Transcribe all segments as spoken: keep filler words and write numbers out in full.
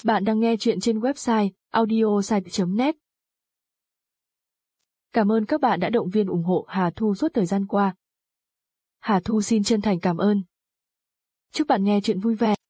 Bạn đang nghe chuyện trên website audiosite chấm net. Cảm ơn các bạn đã động viên ủng hộ Hà Thu suốt thời gian qua. Hà Thu xin chân thành cảm ơn. Chúc bạn nghe chuyện vui vẻ.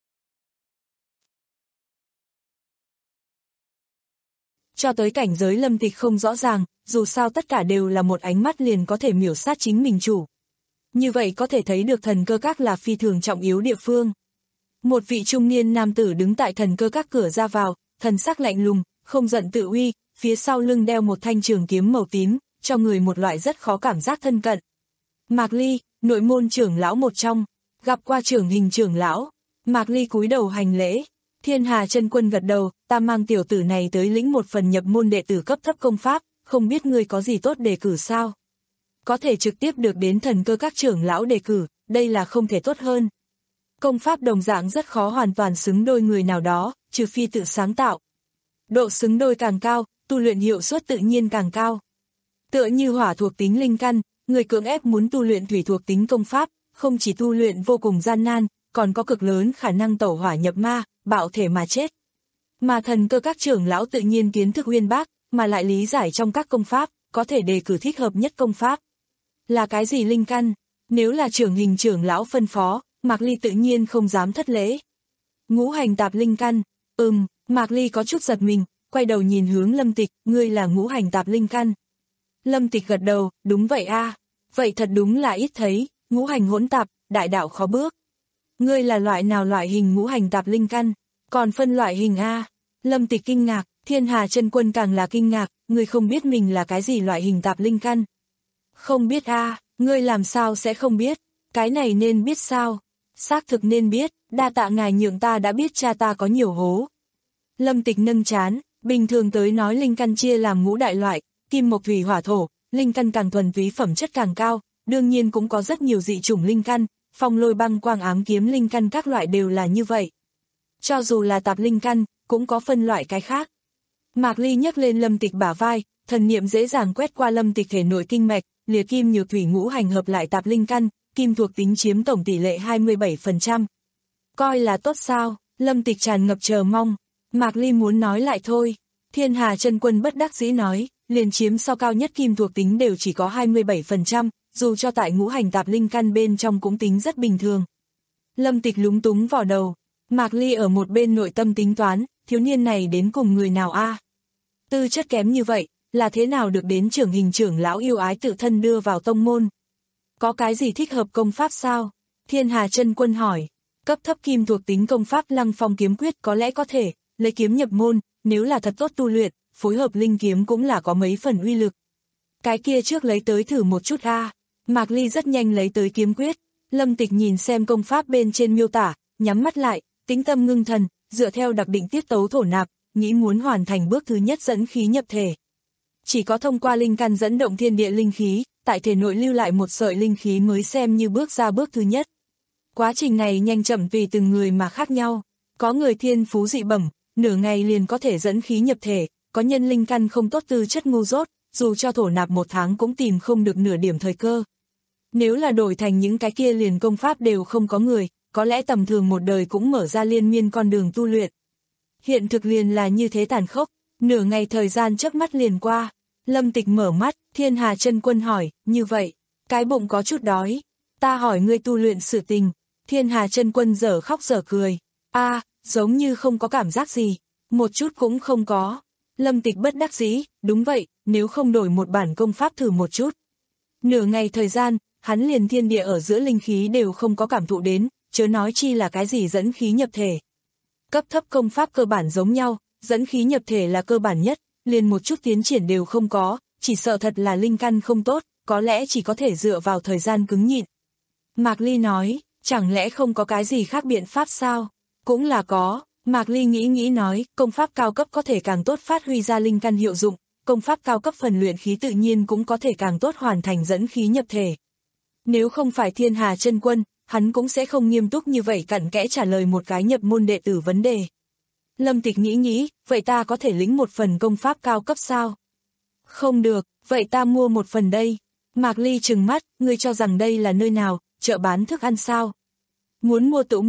Cho tới cảnh giới Lâm Tịch không rõ ràng, dù sao tất cả đều là một ánh mắt liền có thể miểu sát chính mình chủ. Như vậy có thể thấy được thần cơ các là phi thường trọng yếu địa phương. Một vị trung niên nam tử đứng tại thần cơ các cửa ra vào, thần sắc lạnh lùng, không giận tự uy, phía sau lưng đeo một thanh trường kiếm màu tím, cho người một loại rất khó cảm giác thân cận. Mạc Ly, nội môn trưởng lão một trong, gặp qua trưởng hình trưởng lão. Mạc Ly cúi đầu hành lễ. Thiên Hà Chân Quân gật đầu, ta mang tiểu tử này tới lĩnh một phần nhập môn đệ tử cấp thấp công pháp, không biết ngươi có gì tốt đề cử sao? Có thể trực tiếp được đến thần cơ các trưởng lão đề cử, đây là không thể tốt hơn. Công pháp đồng dạng rất khó hoàn toàn xứng đôi người nào đó, trừ phi tự sáng tạo. Độ xứng đôi càng cao, tu luyện hiệu suất tự nhiên càng cao. Tựa như hỏa thuộc tính linh căn, người cưỡng ép muốn tu luyện thủy thuộc tính công pháp, không chỉ tu luyện vô cùng gian nan, còn có cực lớn khả năng tẩu hỏa nhập ma, bạo thể mà chết. Mà thần cơ các trưởng lão tự nhiên kiến thức uyên bác, mà lại lý giải trong các công pháp, có thể đề cử thích hợp nhất công pháp. Là cái gì linh căn? Nếu là trưởng hình trưởng lão phân phó, Mạc Ly tự nhiên không dám thất lễ. Ngũ hành tạp linh căn, ừm, Mạc Ly có chút giật mình, quay đầu nhìn hướng Lâm Tịch, ngươi là ngũ hành tạp linh căn. Lâm Tịch gật đầu, đúng vậy a, vậy thật đúng là ít thấy, ngũ hành hỗn tạp, đại đạo khó bước. Ngươi là loại nào loại hình ngũ hành tạp linh căn, còn phân loại hình a? Lâm Tịch kinh ngạc, Thiên Hà Chân Quân càng là kinh ngạc, ngươi không biết mình là cái gì loại hình tạp linh căn. Không biết a, ngươi làm sao sẽ không biết, cái này nên biết sao? Xác thực nên biết, đa tạ ngài nhượng ta đã biết cha ta có nhiều hố. Lâm Tịch nâng chán, bình thường tới nói linh căn chia làm ngũ đại loại, kim mộc thủy hỏa thổ, linh căn càng thuần túy phẩm chất càng cao, đương nhiên cũng có rất nhiều dị chủng linh căn, phong lôi băng quang ám kiếm linh căn các loại đều là như vậy. Cho dù là tạp linh căn, cũng có phân loại cái khác. Mạc Ly nhấc lên Lâm Tịch bả vai, thần niệm dễ dàng quét qua Lâm Tịch thể nội kinh mạch, liệt kim nhược thủy ngũ hành hợp lại tạp linh căn, kim thuộc tính chiếm tổng tỷ lệ hai mươi bảy phần trăm. Coi là tốt sao? Lâm Tịch tràn ngập chờ mong. Mạc Ly muốn nói lại thôi. Thiên Hà Chân Quân bất đắc dĩ nói, liền chiếm so cao nhất kim thuộc tính đều chỉ có hai mươi bảy phần trăm, dù cho tại ngũ hành tạp linh căn bên trong cũng tính rất bình thường. Lâm Tịch lúng túng vào đầu. Mạc Ly ở một bên nội tâm tính toán, thiếu niên này đến cùng người nào a? Tư chất kém như vậy, là thế nào được đến trưởng hình trưởng lão yêu ái tự thân đưa vào tông môn? Có cái gì thích hợp công pháp sao? Thiên Hà Chân Quân hỏi. Cấp thấp kim thuộc tính công pháp Lăng Phong kiếm quyết có lẽ có thể, lấy kiếm nhập môn, nếu là thật tốt tu luyện, phối hợp linh kiếm cũng là có mấy phần uy lực. Cái kia trước lấy tới thử một chút a. Mạc Ly rất nhanh lấy tới kiếm quyết. Lâm Tịch nhìn xem công pháp bên trên miêu tả, nhắm mắt lại, tĩnh tâm ngưng thần, dựa theo đặc định tiết tấu thổ nạp, nghĩ muốn hoàn thành bước thứ nhất dẫn khí nhập thể. Chỉ có thông qua linh căn dẫn động thiên địa linh khí, tại thể nội lưu lại một sợi linh khí mới xem như bước ra bước thứ nhất. Quá trình này nhanh chậm tùy từng người mà khác nhau, có người thiên phú dị bẩm, nửa ngày liền có thể dẫn khí nhập thể, có nhân linh căn không tốt tư chất ngu dốt, dù cho thổ nạp một tháng cũng tìm không được nửa điểm thời cơ. Nếu là đổi thành những cái kia liền công pháp đều không có người, có lẽ tầm thường một đời cũng mở ra liên miên con đường tu luyện. Hiện thực liền là như thế tàn khốc, nửa ngày thời gian chớp mắt liền qua. Lâm Tịch mở mắt, Thiên Hà Chân Quân hỏi, như vậy, cái bụng có chút đói, ta hỏi ngươi tu luyện sự tình. Thiên Hà Chân Quân dở khóc dở cười, a, giống như không có cảm giác gì, một chút cũng không có. Lâm Tịch bất đắc dĩ, đúng vậy, nếu không đổi một bản công pháp thử một chút. Nửa ngày thời gian, hắn liền thiên địa ở giữa linh khí đều không có cảm thụ đến, chớ nói chi là cái gì dẫn khí nhập thể. Cấp thấp công pháp cơ bản giống nhau, dẫn khí nhập thể là cơ bản nhất, liền một chút tiến triển đều không có, chỉ sợ thật là linh căn không tốt, có lẽ chỉ có thể dựa vào thời gian cứng nhịn. Mạc Ly nói, chẳng lẽ không có cái gì khác biện pháp sao? Cũng là có, Mạc Ly nghĩ nghĩ nói, công pháp cao cấp có thể càng tốt phát huy ra linh căn hiệu dụng, công pháp cao cấp phần luyện khí tự nhiên cũng có thể càng tốt hoàn thành dẫn khí nhập thể. Nếu không phải Thiên Hà Chân Quân, hắn cũng sẽ không nghiêm túc như vậy cặn kẽ trả lời một cái nhập môn đệ tử vấn đề. Lâm Tịch nghĩ nghĩ, vậy ta có thể lĩnh một phần công pháp cao cấp sao? Không được, vậy ta mua một phần đây. Mạc Ly trừng mắt, ngươi cho rằng đây là nơi nào, chợ bán thức ăn sao? Muốn mua tự mua,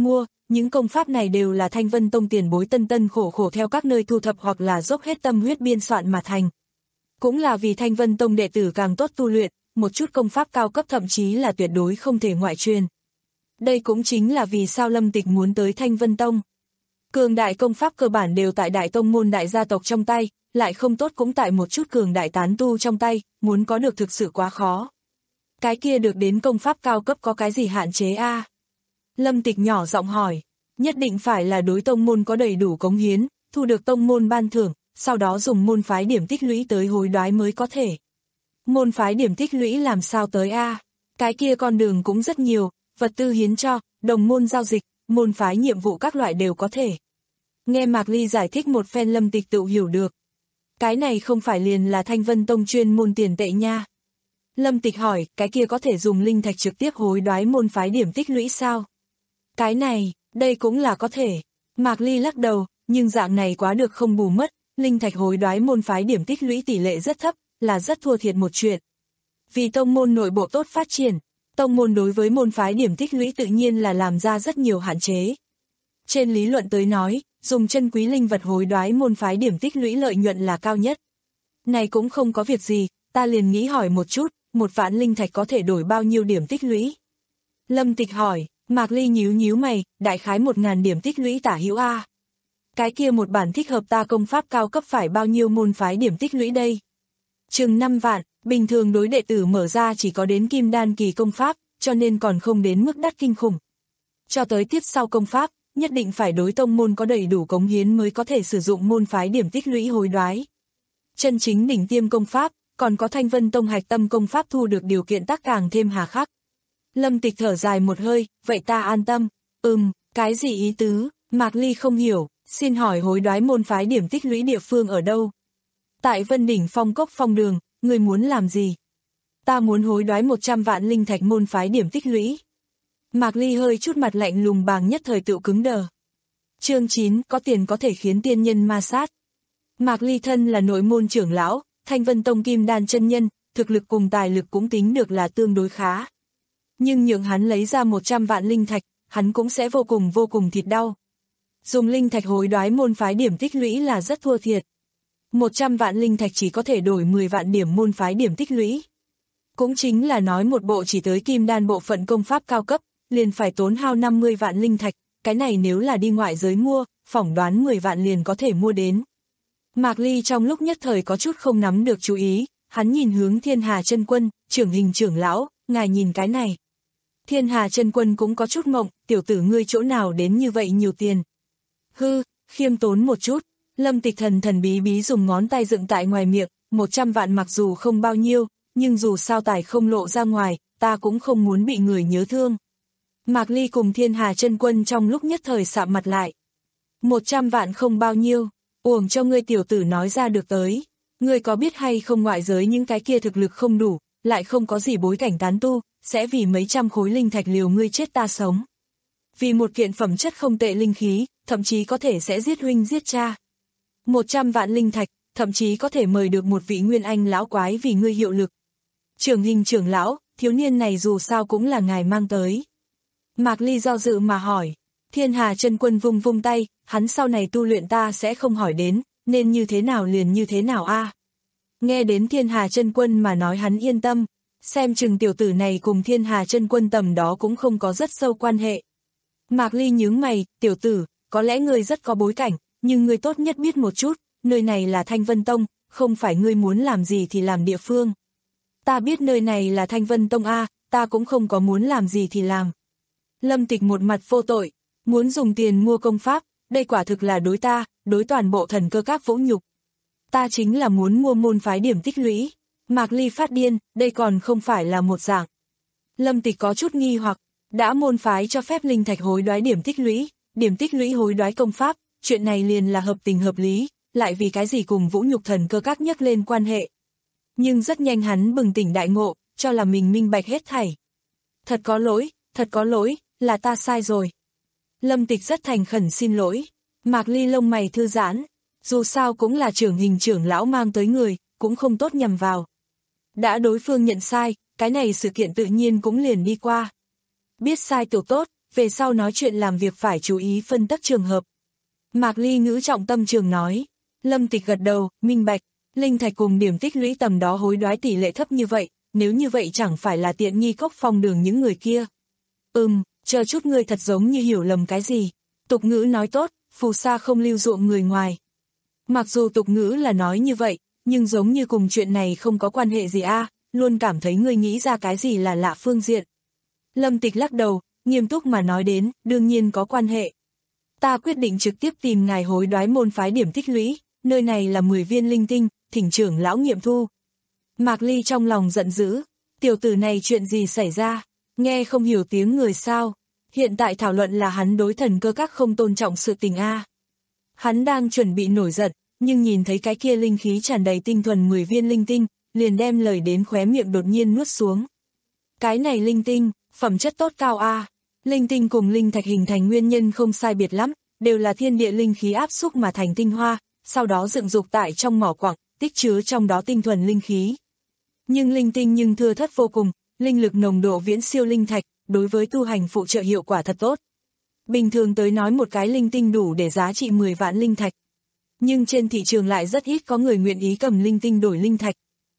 những công pháp này đều là Thanh Vân Tông tiền bối tân tân khổ khổ theo các nơi thu thập hoặc là dốc hết tâm huyết biên soạn mà thành. Cũng là vì Thanh Vân Tông đệ tử càng tốt tu luyện, một chút công pháp cao cấp thậm chí là tuyệt đối không thể ngoại truyền. Đây cũng chính là vì sao Lâm Tịch muốn tới Thanh Vân Tông. Cường đại công pháp cơ bản đều tại đại tông môn đại gia tộc trong tay, lại không tốt cũng tại một chút cường đại tán tu trong tay, muốn có được thực sự quá khó. Cái kia được đến công pháp cao cấp có cái gì hạn chế a? À? Lâm Tịch nhỏ giọng hỏi, nhất định phải là đối tông môn có đầy đủ cống hiến, thu được tông môn ban thưởng, sau đó dùng môn phái điểm tích lũy tới hối đoái mới có thể. Môn phái điểm tích lũy làm sao tới a? À? Cái kia con đường cũng rất nhiều, vật tư hiến cho, đồng môn giao dịch, môn phái nhiệm vụ các loại đều có thể. Nghe Mạc Ly giải thích một phen Lâm Tịch tự hiểu được. Cái này không phải liền là Thanh Vân Tông chuyên môn tiền tệ nha. Lâm Tịch hỏi, cái kia có thể dùng linh thạch trực tiếp hối đoái môn phái điểm tích lũy sao? Cái này, đây cũng là có thể. Mạc Ly lắc đầu, nhưng dạng này quá được không bù mất, linh thạch hối đoái môn phái điểm tích lũy tỷ lệ rất thấp, là rất thua thiệt một chuyện. Vì tông môn nội bộ tốt phát triển, tông môn đối với môn phái điểm tích lũy tự nhiên là làm ra rất nhiều hạn chế. Trên lý luận tới nói, dùng chân quý linh vật hối đoái môn phái điểm tích lũy lợi nhuận là cao nhất. Này cũng không có việc gì, ta liền nghĩ hỏi một chút, một vạn linh thạch có thể đổi bao nhiêu điểm tích lũy? Lâm Tịch hỏi, Mạc Ly nhíu nhíu mày, đại khái một ngàn điểm tích lũy tả hữu a. Cái kia một bản thích hợp ta công pháp cao cấp phải bao nhiêu môn phái điểm tích lũy đây? Chừng năm vạn, bình thường đối đệ tử mở ra chỉ có đến kim đan kỳ công pháp, cho nên còn không đến mức đắt kinh khủng. Cho tới tiếp sau công pháp, nhất định phải đối tông môn có đầy đủ cống hiến mới có thể sử dụng môn phái điểm tích lũy hối đoái. Chân chính đỉnh tiêm công pháp, còn có Thanh Vân Tông hạch tâm công pháp thu được điều kiện tác càng thêm hà khắc. Lâm Tịch thở dài một hơi, vậy ta an tâm. Ừm, cái gì ý tứ? Mạc Ly không hiểu, xin hỏi hối đoái môn phái điểm tích lũy địa phương ở đâu? Tại Vân Đỉnh Phong Cốc Phong Đường, người muốn làm gì? Ta muốn hối đoái một trăm vạn linh thạch môn phái điểm tích lũy. Mạc Ly hơi chút mặt lạnh lùng bàng nhất thời tự cứng đờ. Chương chín, có tiền có thể khiến tiên nhân ma sát. Mạc Ly thân là nội môn trưởng lão, Thanh Vân Tông kim đan chân nhân, thực lực cùng tài lực cũng tính được là tương đối khá. Nhưng nhượng hắn lấy ra một trăm vạn linh thạch, hắn cũng sẽ vô cùng vô cùng thịt đau. Dùng linh thạch hối đoái môn phái điểm tích lũy là rất thua thiệt. một trăm vạn linh thạch chỉ có thể đổi mười vạn điểm môn phái điểm tích lũy. Cũng chính là nói một bộ chỉ tới kim đan bộ phận công pháp cao cấp, liền phải tốn hao năm mươi vạn linh thạch, cái này nếu là đi ngoại giới mua, phỏng đoán mười vạn liền có thể mua đến. Mạc Ly trong lúc nhất thời có chút không nắm được chú ý, hắn nhìn hướng Thiên Hà Chân Quân, trưởng hình trưởng lão, ngài nhìn cái này. Thiên Hà Chân Quân cũng có chút mộng, tiểu tử ngươi chỗ nào đến như vậy nhiều tiền. Hư, khiêm tốn một chút, Lâm Tịch thần thần bí bí dùng ngón tay dựng tại ngoài miệng, một trăm vạn mặc dù không bao nhiêu, nhưng dù sao tài không lộ ra ngoài, ta cũng không muốn bị người nhớ thương. Mạc Ly cùng Thiên Hà Chân Quân trong lúc nhất thời sạm mặt lại. Một trăm vạn không bao nhiêu, uổng cho ngươi tiểu tử nói ra được tới. Ngươi có biết hay không ngoại giới những cái kia thực lực không đủ, lại không có gì bối cảnh tán tu, sẽ vì mấy trăm khối linh thạch liều ngươi chết ta sống. Vì một kiện phẩm chất không tệ linh khí, thậm chí có thể sẽ giết huynh giết cha. Một trăm vạn linh thạch, thậm chí có thể mời được một vị nguyên anh lão quái vì ngươi hiệu lực. Trưởng hình trưởng lão, thiếu niên này dù sao cũng là ngài mang tới. Mạc Ly do dự mà hỏi. Thiên Hà Chân Quân vung vung tay, hắn sau này tu luyện ta sẽ không hỏi đến, nên như thế nào liền như thế nào a. À? Nghe đến Thiên Hà Chân Quân mà nói hắn yên tâm, xem chừng tiểu tử này cùng Thiên Hà Chân Quân tầm đó cũng không có rất sâu quan hệ. Mạc Ly nhướng mày, tiểu tử, có lẽ ngươi rất có bối cảnh, nhưng ngươi tốt nhất biết một chút, nơi này là Thanh Vân Tông, không phải ngươi muốn làm gì thì làm địa phương. Ta biết nơi này là Thanh Vân Tông a, ta cũng không có muốn làm gì thì làm. Lâm Tịch một mặt vô tội, muốn dùng tiền mua công pháp, đây quả thực là đối ta, đối toàn bộ thần cơ các vỗ nhục. Ta chính là muốn mua môn phái điểm tích lũy. Mạc Ly phát điên, đây còn không phải là một dạng. Lâm Tịch có chút nghi hoặc, đã môn phái cho phép linh thạch hối đoái điểm tích lũy, điểm tích lũy hối đoái công pháp, chuyện này liền là hợp tình hợp lý, lại vì cái gì cùng vũ nhục thần cơ các nhắc lên quan hệ. Nhưng rất nhanh hắn bừng tỉnh đại ngộ, cho là mình minh bạch hết thảy. Thật có lỗi, thật có lỗi, là ta sai rồi. Lâm Tịch rất thành khẩn xin lỗi. Mạc Ly lông mày thư giãn, dù sao cũng là trưởng hình trưởng lão mang tới người, cũng không tốt nhầm vào. Đã đối phương nhận sai, cái này sự kiện tự nhiên cũng liền đi qua. Biết sai tiểu tốt, về sau nói chuyện làm việc phải chú ý phân tắc trường hợp. Mạc Ly ngữ trọng tâm trường nói. Lâm Tịch gật đầu, minh bạch, linh thạch cùng điểm tích lũy tầm đó hối đoái tỷ lệ thấp như vậy, nếu như vậy chẳng phải là tiện nghi Cốc Phong Đường những người kia. Ừm, chờ chút ngươi thật giống như hiểu lầm cái gì. Tục ngữ nói tốt, phù sa không lưu ruộng người ngoài. Mặc dù tục ngữ là nói như vậy, nhưng giống như cùng chuyện này không có quan hệ gì a, luôn cảm thấy ngươi nghĩ ra cái gì là lạ phương diện. Lâm Tịch lắc đầu, nghiêm túc mà nói đến, đương nhiên có quan hệ. Ta quyết định trực tiếp tìm ngài hối đoái môn phái điểm tích lũy, nơi này là mười viên linh tinh, thỉnh trưởng lão nghiệm thu. Mạc Ly trong lòng giận dữ, tiểu tử này chuyện gì xảy ra, nghe không hiểu tiếng người sao, hiện tại thảo luận là hắn đối thần cơ các không tôn trọng sự tình a. Hắn đang chuẩn bị nổi giận, nhưng nhìn thấy cái kia linh khí tràn đầy tinh thuần mười viên linh tinh, liền đem lời đến khóe miệng đột nhiên nuốt xuống. Cái này linh tinh, phẩm chất tốt cao a. Linh tinh cùng linh thạch hình thành nguyên nhân không sai biệt lắm, đều là thiên địa linh khí áp xúc mà thành tinh hoa, sau đó dựng dục tại trong mỏ quặng, tích chứa trong đó tinh thuần linh khí. Nhưng linh tinh nhưng thưa thất vô cùng, linh lực nồng độ viễn siêu linh thạch, đối với tu hành phụ trợ hiệu quả thật tốt. Bình thường tới nói một cái linh tinh đủ để giá trị mười vạn linh thạch. Nhưng trên thị trường lại rất ít có người nguyện ý cầm linh tinh đổi linh thạch.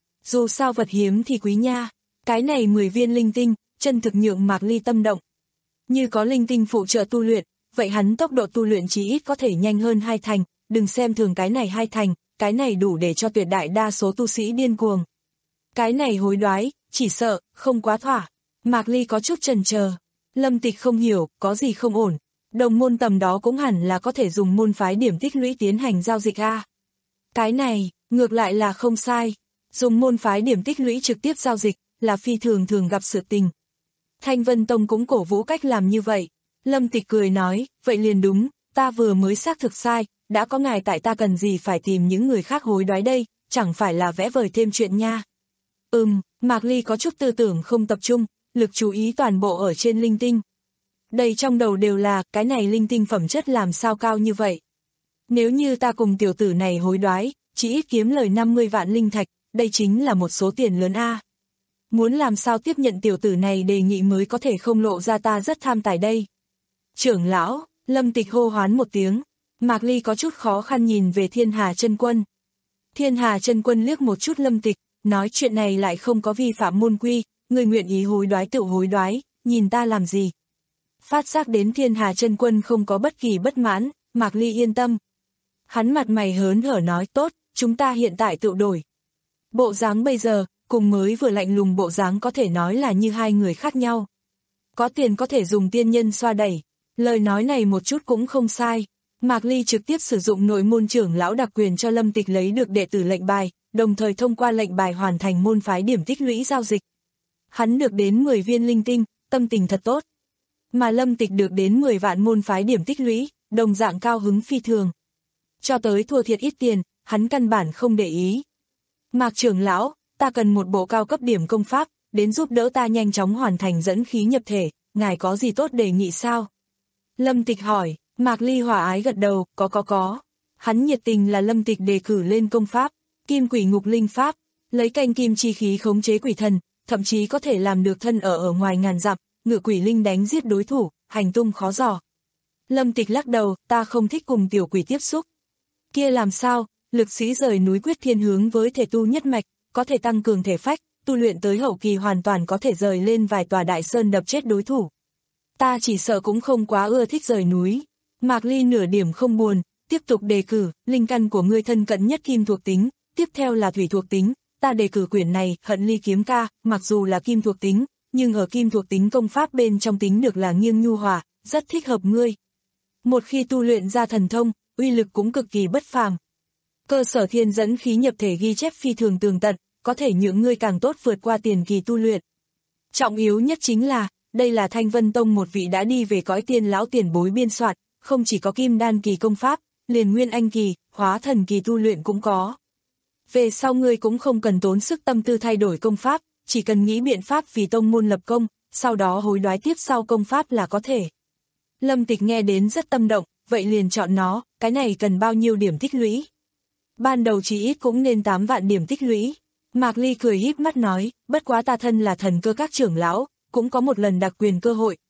Dù sao vật hiếm thì quý nha, cái này mười viên linh tinh, chân thực nhượng Mạc Ly tâm động. Như có linh tinh phụ trợ tu luyện, vậy hắn tốc độ tu luyện chí ít có thể nhanh hơn hai thành, đừng xem thường cái này hai thành, cái này đủ để cho tuyệt đại đa số tu sĩ điên cuồng. Cái này hối đoái, chỉ sợ, không quá thỏa. Mạc Ly có chút chần chờ. Lâm Tịch không hiểu, có gì không ổn. Đồng môn tầm đó cũng hẳn là có thể dùng môn phái điểm tích lũy tiến hành giao dịch a. Cái này, ngược lại là không sai. Dùng môn phái điểm tích lũy trực tiếp giao dịch, là phi thường thường gặp sự tình. Thanh Vân Tông cũng cổ vũ cách làm như vậy. Lâm Tịch cười nói, vậy liền đúng, ta vừa mới xác thực sai, đã có ngài tại ta cần gì phải tìm những người khác hối đoái đây, chẳng phải là vẽ vời thêm chuyện nha. Ừm, Mạc Ly có chút tư tưởng không tập trung, lực chú ý toàn bộ ở trên linh tinh. Đây trong đầu đều là, cái này linh tinh phẩm chất làm sao cao như vậy. Nếu như ta cùng tiểu tử này hối đoái, chỉ ít kiếm lời năm mươi vạn linh thạch, đây chính là một số tiền lớn a. Muốn làm sao tiếp nhận tiểu tử này đề nghị mới có thể không lộ ra ta rất tham tài đây. Trưởng lão, Lâm Tịch hô hoán một tiếng, Mạc Ly có chút khó khăn nhìn về Thiên Hà Chân Quân. Thiên Hà Chân Quân liếc một chút Lâm Tịch, nói chuyện này lại không có vi phạm môn quy, người nguyện ý hối đoái tự hối đoái, nhìn ta làm gì. Phát giác đến Thiên Hà Chân Quân không có bất kỳ bất mãn, Mạc Ly yên tâm. Hắn mặt mày hớn hở nói tốt, chúng ta hiện tại tự đổi. Bộ dáng bây giờ, cùng mới vừa lạnh lùng bộ dáng có thể nói là như hai người khác nhau. Có tiền có thể dùng tiên nhân xoa đẩy, lời nói này một chút cũng không sai. Mạc Ly trực tiếp sử dụng nội môn trưởng lão đặc quyền cho Lâm Tịch lấy được đệ tử lệnh bài, đồng thời thông qua lệnh bài hoàn thành môn phái điểm tích lũy giao dịch. Hắn được đến mười viên linh tinh, tâm tình thật tốt. Mà Lâm Tịch được đến mười vạn môn phái điểm tích lũy, đồng dạng cao hứng phi thường. Cho tới thua thiệt ít tiền, hắn căn bản không để ý. Mạc trưởng lão, ta cần một bộ cao cấp điểm công pháp, đến giúp đỡ ta nhanh chóng hoàn thành dẫn khí nhập thể, ngài có gì tốt đề nghị sao? Lâm Tịch hỏi, Mạc Ly hòa ái gật đầu, có có có. Hắn nhiệt tình là Lâm Tịch đề cử lên công pháp, Kim Quỷ Ngục Linh Pháp, lấy canh kim chi khí khống chế quỷ thần, thậm chí có thể làm được thân ở ở ngoài ngàn dặm, ngự quỷ linh đánh giết đối thủ, hành tung khó dò. Lâm Tịch lắc đầu, ta không thích cùng tiểu quỷ tiếp xúc. Kia làm sao, lực sĩ rời núi quyết thiên hướng với thể tu nhất mạch, có thể tăng cường thể phách, tu luyện tới hậu kỳ hoàn toàn có thể rời lên vài tòa đại sơn đập chết đối thủ. Ta chỉ sợ cũng không quá ưa thích rời núi. Mạc Ly nửa điểm không buồn, tiếp tục đề cử, linh căn của ngươi thân cận nhất kim thuộc tính, tiếp theo là thủy thuộc tính, ta đề cử quyển này, Hận Ly Kiếm Ca, mặc dù là kim thuộc tính, nhưng ở kim thuộc tính công pháp bên trong tính được là nghiêng nhu hòa, rất thích hợp ngươi. Một khi tu luyện ra thần thông, uy lực cũng cực kỳ bất phàm. Cơ sở thiên dẫn khí nhập thể ghi chép phi thường tường tận, có thể nhượng ngươi càng tốt vượt qua tiền kỳ tu luyện. Trọng yếu nhất chính là, đây là Thanh Vân Tông một vị đã đi về cõi tiên lão tiền bối biên soạn, không chỉ có kim đan kỳ công pháp, liền nguyên anh kỳ, hóa thần kỳ tu luyện cũng có. Về sau ngươi cũng không cần tốn sức tâm tư thay đổi công pháp, chỉ cần nghĩ biện pháp vì tông môn lập công, sau đó hối đoái tiếp sau công pháp là có thể. Lâm Tịch nghe đến rất tâm động, vậy liền chọn nó, cái này cần bao nhiêu điểm tích lũy? Ban đầu chỉ ít cũng nên tám vạn điểm tích lũy. Mạc Ly cười híp mắt nói, bất quá ta thân là thần cơ các trưởng lão, cũng có một lần đặc quyền cơ hội,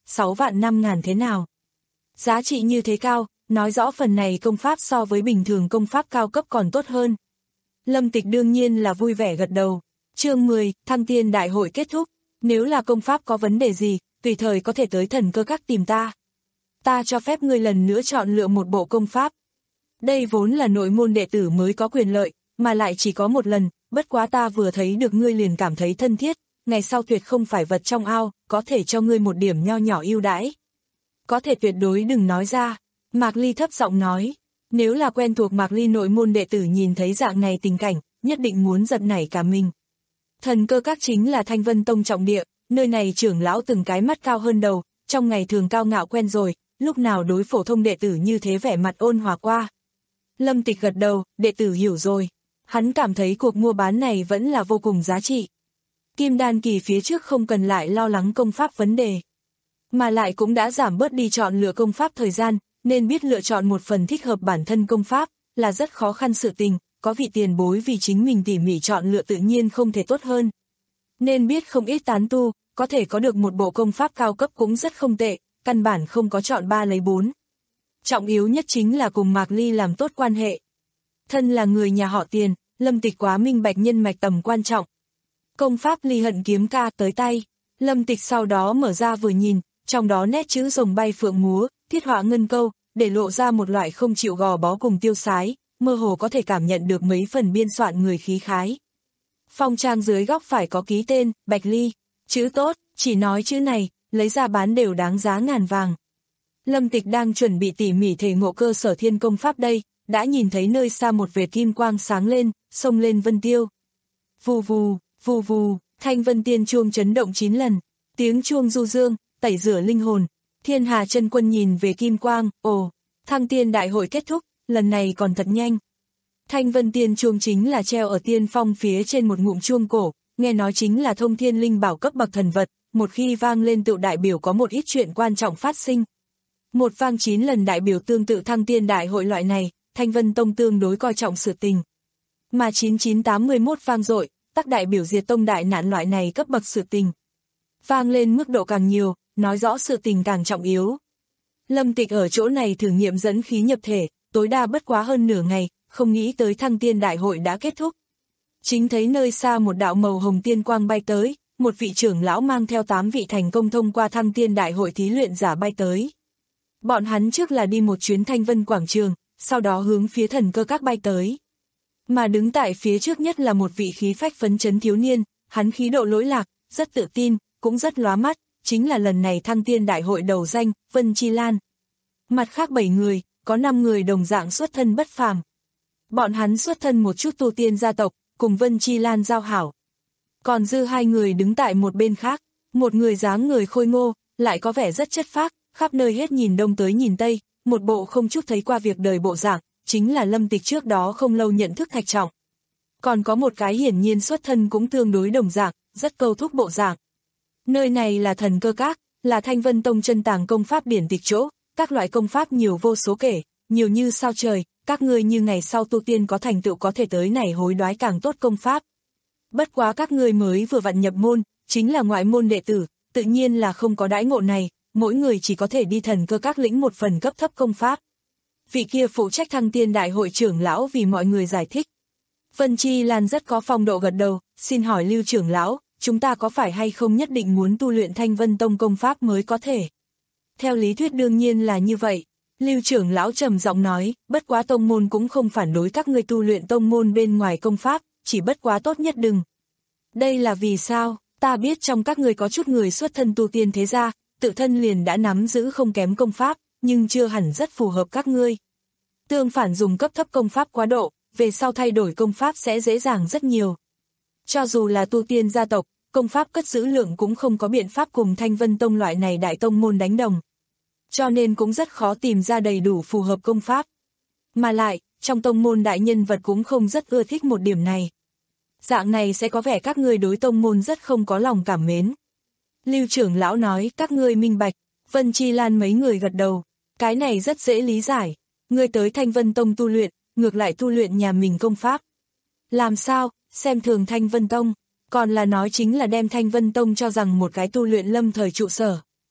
sáu vạn năm ngàn thế nào. Giá trị như thế cao, nói rõ phần này công pháp so với bình thường công pháp cao cấp còn tốt hơn. Lâm Tịch đương nhiên là vui vẻ gật đầu. Chương mười, Thăng Tiên Đại hội kết thúc. Nếu là công pháp có vấn đề gì, tùy thời có thể tới Thần Cơ Các tìm ta. Ta cho phép ngươi lần nữa chọn lựa một bộ công pháp. Đây vốn là nội môn đệ tử mới có quyền lợi, mà lại chỉ có một lần, bất quá ta vừa thấy được ngươi liền cảm thấy thân thiết, ngày sau tuyệt không phải vật trong ao, có thể cho ngươi một điểm nho nhỏ ưu đãi. Có thể tuyệt đối đừng nói ra. Mạc Ly thấp giọng nói, nếu là quen thuộc Mạc Ly nội môn đệ tử nhìn thấy dạng này tình cảnh, nhất định muốn giật nảy cả mình. Thần Cơ Các chính là Thanh Vân Tông trọng địa, nơi này trưởng lão từng cái mắt cao hơn đầu, trong ngày thường cao ngạo quen rồi, lúc nào đối phổ thông đệ tử như thế vẻ mặt ôn hòa qua. Lâm Tịch gật đầu, đệ tử hiểu rồi. Hắn cảm thấy cuộc mua bán này vẫn là vô cùng giá trị. Kim đan kỳ phía trước không cần lại lo lắng công pháp vấn đề. Mà lại cũng đã giảm bớt đi chọn lựa công pháp thời gian, nên biết lựa chọn một phần thích hợp bản thân công pháp, là rất khó khăn sự tình, có vị tiền bối vì chính mình tỉ mỉ chọn lựa tự nhiên không thể tốt hơn. Nên biết không ít tán tu, có thể có được một bộ công pháp cao cấp cũng rất không tệ, căn bản không có chọn ba lấy bốn. Trọng yếu nhất chính là cùng Mạc Ly làm tốt quan hệ. Thân là người nhà họ Tiền, Lâm Tịch quá minh bạch nhân mạch tầm quan trọng. Công pháp Ly Hận Kiếm Ca tới tay, Lâm Tịch sau đó mở ra vừa nhìn, trong đó nét chữ rồng bay phượng múa, thiết họa ngân câu, để lộ ra một loại không chịu gò bó cùng tiêu sái, mơ hồ có thể cảm nhận được mấy phần biên soạn người khí khái. Phong trang dưới góc phải có ký tên, Bạch Ly, chữ tốt, chỉ nói chữ này, lấy ra bán đều đáng giá ngàn vàng. Lâm Tịch đang chuẩn bị tỉ mỉ thể ngộ cơ sở thiên công pháp đây, đã nhìn thấy nơi xa một vệt kim quang sáng lên, xông lên vân tiêu. Vù vù, vù vù, thanh vân tiên chuông chấn động chín lần, tiếng chuông du dương, tẩy rửa linh hồn. Thiên Hà chân quân nhìn về kim quang, ồ, Thăng Tiên Đại hội kết thúc, lần này còn thật nhanh. Thanh vân tiên chuông chính là treo ở tiên phong phía trên một ngụm chuông cổ, nghe nói chính là thông thiên linh bảo cấp bậc thần vật, một khi vang lên tự đại biểu có một ít chuyện quan trọng phát sinh. Một vang chín lần đại biểu tương tự Thăng Tiên Đại hội loại này, Thanh Vân Tông tương đối coi trọng sự tình. Mà chín chín tám mươi mốt vang dội, tắc đại biểu diệt tông đại nạn loại này cấp bậc sự tình. Vang lên mức độ càng nhiều, nói rõ sự tình càng trọng yếu. Lâm Tịch ở chỗ này thử nghiệm dẫn khí nhập thể, tối đa bất quá hơn nửa ngày, không nghĩ tới Thăng Tiên Đại hội đã kết thúc. Chính thấy nơi xa một đạo màu hồng tiên quang bay tới, một vị trưởng lão mang theo tám vị thành công thông qua Thăng Tiên Đại hội thí luyện giả bay tới. Bọn hắn trước là đi một chuyến Thanh Vân quảng trường, sau đó hướng phía Thần Cơ Các bay tới. Mà đứng tại phía trước nhất là một vị khí phách phấn chấn thiếu niên, hắn khí độ lỗi lạc, rất tự tin, cũng rất lóa mắt, chính là lần này Thăng Tiên Đại hội đầu danh, Vân Chi Lan. Mặt khác bảy người, có năm người đồng dạng xuất thân bất phàm. Bọn hắn xuất thân một chút tu tiên gia tộc, cùng Vân Chi Lan giao hảo. Còn dư hai người đứng tại một bên khác, một người dáng người khôi ngô, lại có vẻ rất chất phác, khắp nơi hết nhìn đông tới nhìn tây, một bộ không chút thấy qua việc đời bộ dạng, chính là Lâm Tịch trước đó không lâu nhận thức Thạch Trọng. Còn có một cái hiển nhiên xuất thân cũng tương đối đồng dạng, rất câu thúc bộ dạng. Nơi này là Thần Cơ Các, là Thanh Vân Tông chân tàng công pháp điển tịch chỗ, các loại công pháp nhiều vô số kể, nhiều như sao trời, các ngươi như ngày sau tu tiên có thành tựu có thể tới này hối đoái càng tốt công pháp. Bất quá các ngươi mới vừa vặn nhập môn, chính là ngoại môn đệ tử, tự nhiên là không có đãi ngộ này, mỗi người chỉ có thể đi Thần Cơ Các lĩnh một phần cấp thấp công pháp. Vị kia phụ trách Thăng Tiên Đại hội trưởng lão vì mọi người giải thích. Vân Chi Lan rất có phong độ gật đầu, xin hỏi Lưu trưởng lão, chúng ta có phải hay không nhất định muốn tu luyện Thanh Vân Tông công pháp mới có thể? Theo lý thuyết đương nhiên là như vậy. Lưu trưởng lão trầm giọng nói, bất quá tông môn cũng không phản đối các ngươi tu luyện tông môn bên ngoài công pháp, chỉ bất quá tốt nhất đừng. Đây là vì sao? Ta biết trong các ngươi có chút người xuất thân tu tiên thế gia, tự thân liền đã nắm giữ không kém công pháp, nhưng chưa hẳn rất phù hợp các ngươi. Tương phản dùng cấp thấp công pháp quá độ, về sau thay đổi công pháp sẽ dễ dàng rất nhiều. Cho dù là tu tiên gia tộc, công pháp cất giữ lượng cũng không có biện pháp cùng Thanh Vân Tông loại này đại tông môn đánh đồng. Cho nên cũng rất khó tìm ra đầy đủ phù hợp công pháp. Mà lại, trong tông môn đại nhân vật cũng không rất ưa thích một điểm này. Dạng này sẽ có vẻ các ngươi đối tông môn rất không có lòng cảm mến. Lưu trưởng lão nói, các ngươi minh bạch. Vân Chi Lan mấy người gật đầu. Cái này rất dễ lý giải. Ngươi tới Thanh Vân Tông tu luyện, ngược lại tu luyện nhà mình công pháp. Làm sao, xem thường Thanh Vân Tông, còn là nói chính là đem Thanh Vân Tông cho rằng một cái tu luyện lâm thời trụ sở.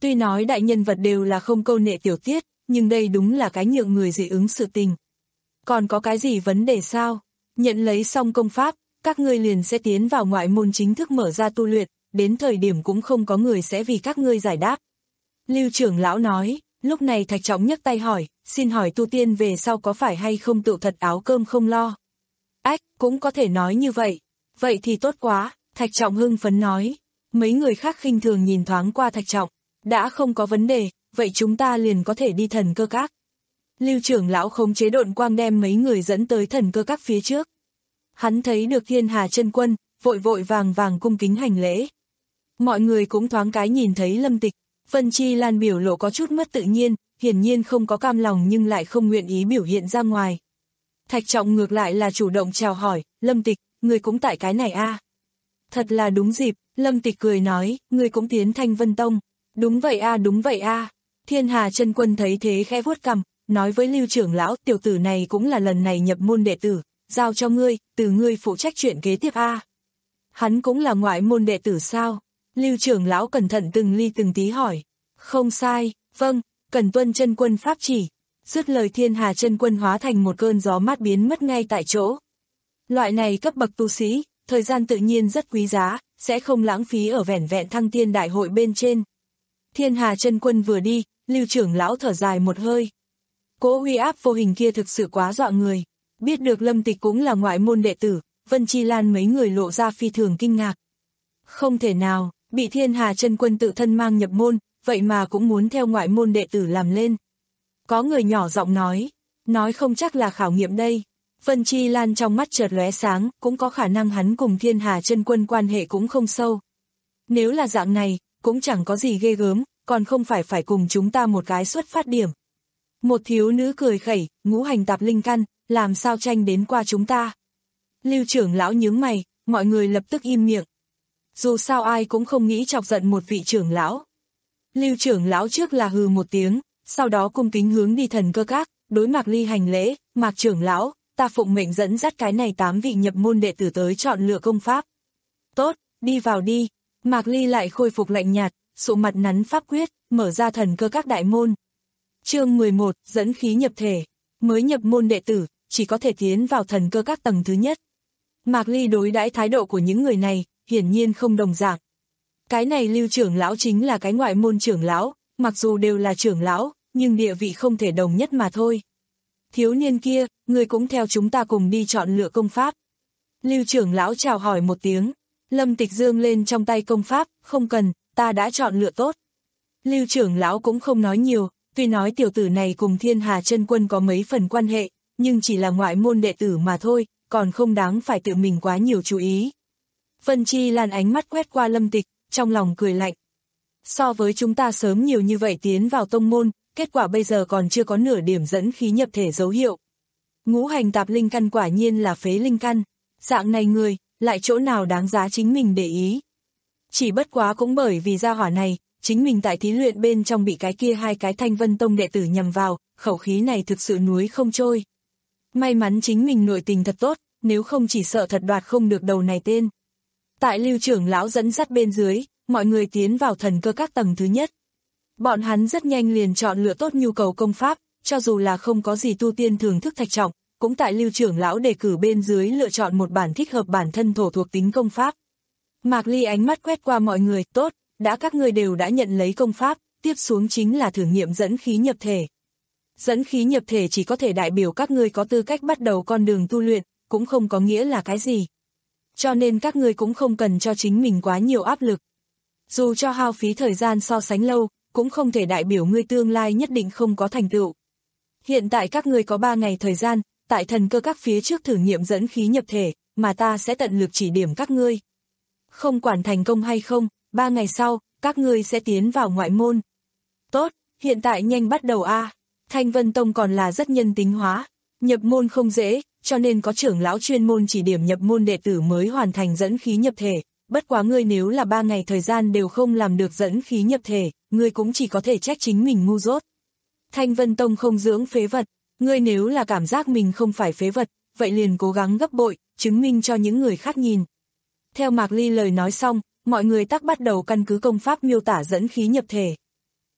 Tuy nói đại nhân vật đều là không câu nệ tiểu tiết, nhưng đây đúng là cái nhượng người dị ứng sự tình. Còn có cái gì vấn đề sao? Nhận lấy xong công pháp, các ngươi liền sẽ tiến vào ngoại môn chính thức mở ra tu luyện, đến thời điểm cũng không có người sẽ vì các ngươi giải đáp. Lưu trưởng lão nói, lúc này Thạch Trọng nhấc tay hỏi, xin hỏi tu tiên về sau có phải hay không tự thật áo cơm không lo? Ách, cũng có thể nói như vậy. Vậy thì tốt quá, Thạch Trọng hưng phấn nói. Mấy người khác khinh thường nhìn thoáng qua Thạch Trọng, đã không có vấn đề, vậy chúng ta liền có thể đi thần cơ các. Lưu trưởng lão khống chế độn quang đem mấy người dẫn tới thần cơ các phía trước. Hắn thấy được Thiên Hà chân quân, vội vội vàng vàng cung kính hành lễ. Mọi người cũng thoáng cái nhìn thấy Lâm Tịch, Vân Chi Lan biểu lộ có chút mất tự nhiên, hiển nhiên không có cam lòng nhưng lại không nguyện ý biểu hiện ra ngoài. Thạch Trọng ngược lại là chủ động chào hỏi, Lâm Tịch, người cũng tại cái này a? À? Thật là đúng dịp, Lâm Tịch cười nói, người cũng tiến Thanh Vân Tông. Đúng vậy a, à, đúng vậy a. À. Thiên Hà chân quân thấy thế khẽ vuốt cằm, nói với Lưu trưởng lão, tiểu tử này cũng là lần này nhập môn đệ tử, giao cho ngươi, từ ngươi phụ trách chuyện kế tiếp a. À. Hắn cũng là ngoại môn đệ tử sao? Lưu trưởng lão cẩn thận từng ly từng tí hỏi. Không sai, vâng, cần tuân chân quân pháp chỉ. Dứt lời Thiên Hà chân quân hóa thành một cơn gió mát biến mất ngay tại chỗ. Loại này cấp bậc tu sĩ, thời gian tự nhiên rất quý giá, sẽ không lãng phí ở vẻn vẹn thăng tiên đại hội bên trên. Thiên Hà chân quân vừa đi, Lưu trưởng lão thở dài một hơi. Cỗ uy áp vô hình kia thực sự quá dọa người. Biết được Lâm Tịch cũng là ngoại môn đệ tử, Vân Chi Lan mấy người lộ ra phi thường kinh ngạc. Không thể nào, bị Thiên Hà chân quân tự thân mang nhập môn, vậy mà cũng muốn theo ngoại môn đệ tử làm lên. Có người nhỏ giọng nói, nói không chắc là khảo nghiệm đây. Vân Chi Lan trong mắt chợt lóe sáng, cũng có khả năng hắn cùng Thiên Hà chân quân quan hệ cũng không sâu. Nếu là dạng này, cũng chẳng có gì ghê gớm, còn không phải phải cùng chúng ta một cái xuất phát điểm. Một thiếu nữ cười khẩy, ngũ hành tạp linh căn, làm sao tranh đến qua chúng ta. Lưu trưởng lão nhướng mày, mọi người lập tức im miệng. Dù sao ai cũng không nghĩ chọc giận một vị trưởng lão. Lưu trưởng lão trước là hừ một tiếng, sau đó cung kính hướng đi thần cơ các, đối Mạc Ly hành lễ, Mạc trưởng lão, ta phụng mệnh dẫn dắt cái này tám vị nhập môn đệ tử tới chọn lựa công pháp. Tốt, đi vào đi. Mạc Ly lại khôi phục lạnh nhạt, sụ mặt nắn pháp quyết, mở ra thần cơ các đại môn. Chương mười một, dẫn khí nhập thể. Mới nhập môn đệ tử, chỉ có thể tiến vào thần cơ các tầng thứ nhất. Mạc Ly đối đãi thái độ của những người này, hiển nhiên không đồng dạng. Cái này Lưu trưởng lão chính là cái ngoại môn trưởng lão, mặc dù đều là trưởng lão, nhưng địa vị không thể đồng nhất mà thôi. Thiếu niên kia, người cũng theo chúng ta cùng đi chọn lựa công pháp. Lưu trưởng lão chào hỏi một tiếng, Lâm Tịch dương lên trong tay công pháp, không cần, ta đã chọn lựa tốt. Lưu trưởng lão cũng không nói nhiều, tuy nói tiểu tử này cùng Thiên Hà chân quân có mấy phần quan hệ, nhưng chỉ là ngoại môn đệ tử mà thôi, còn không đáng phải tự mình quá nhiều chú ý. Vân Chi Lan ánh mắt quét qua Lâm Tịch, trong lòng cười lạnh. So với chúng ta sớm nhiều như vậy tiến vào tông môn, kết quả bây giờ còn chưa có nửa điểm dẫn khí nhập thể dấu hiệu. Ngũ hành tạp linh căn quả nhiên là phế linh căn, dạng này người, lại chỗ nào đáng giá chính mình để ý. Chỉ bất quá cũng bởi vì gia hỏa này, chính mình tại thí luyện bên trong bị cái kia hai cái Thanh Vân Tông đệ tử nhằm vào, khẩu khí này thực sự nuối không trôi. May mắn chính mình nội tình thật tốt, nếu không chỉ sợ thật đoạt không được đầu này tên. Tại Lưu trưởng lão dẫn dắt bên dưới, mọi người tiến vào thần cơ các tầng thứ nhất. Bọn hắn rất nhanh liền chọn lựa tốt nhu cầu công pháp, cho dù là không có gì tu tiên thưởng thức Thạch Trọng, cũng tại Lưu trưởng lão đề cử bên dưới lựa chọn một bản thích hợp bản thân thổ thuộc tính công pháp. Mạc Ly ánh mắt quét qua mọi người, tốt, đã các ngươi đều đã nhận lấy công pháp, tiếp xuống chính là thử nghiệm dẫn khí nhập thể. Dẫn khí nhập thể chỉ có thể đại biểu các ngươi có tư cách bắt đầu con đường tu luyện, cũng không có nghĩa là cái gì. Cho nên các ngươi cũng không cần cho chính mình quá nhiều áp lực. Dù cho hao phí thời gian so sánh lâu, cũng không thể đại biểu ngươi tương lai nhất định không có thành tựu. Hiện tại các ngươi có ba ngày thời gian, tại thần cơ các phía trước thử nghiệm dẫn khí nhập thể, mà ta sẽ tận lực chỉ điểm các ngươi. Không quản thành công hay không, ba ngày sau, các ngươi sẽ tiến vào ngoại môn. Tốt, hiện tại nhanh bắt đầu a. Thanh Vân Tông còn là rất nhân tính hóa, nhập môn không dễ, cho nên có trưởng lão chuyên môn chỉ điểm nhập môn đệ tử mới hoàn thành dẫn khí nhập thể. Bất quá ngươi nếu là ba ngày thời gian đều không làm được dẫn khí nhập thể, ngươi cũng chỉ có thể trách chính mình ngu dốt. Thanh Vân Tông không dưỡng phế vật, ngươi nếu là cảm giác mình không phải phế vật, vậy liền cố gắng gấp bội, chứng minh cho những người khác nhìn. Theo Mạc Ly lời nói xong, mọi người tắc bắt đầu căn cứ công pháp miêu tả dẫn khí nhập thể.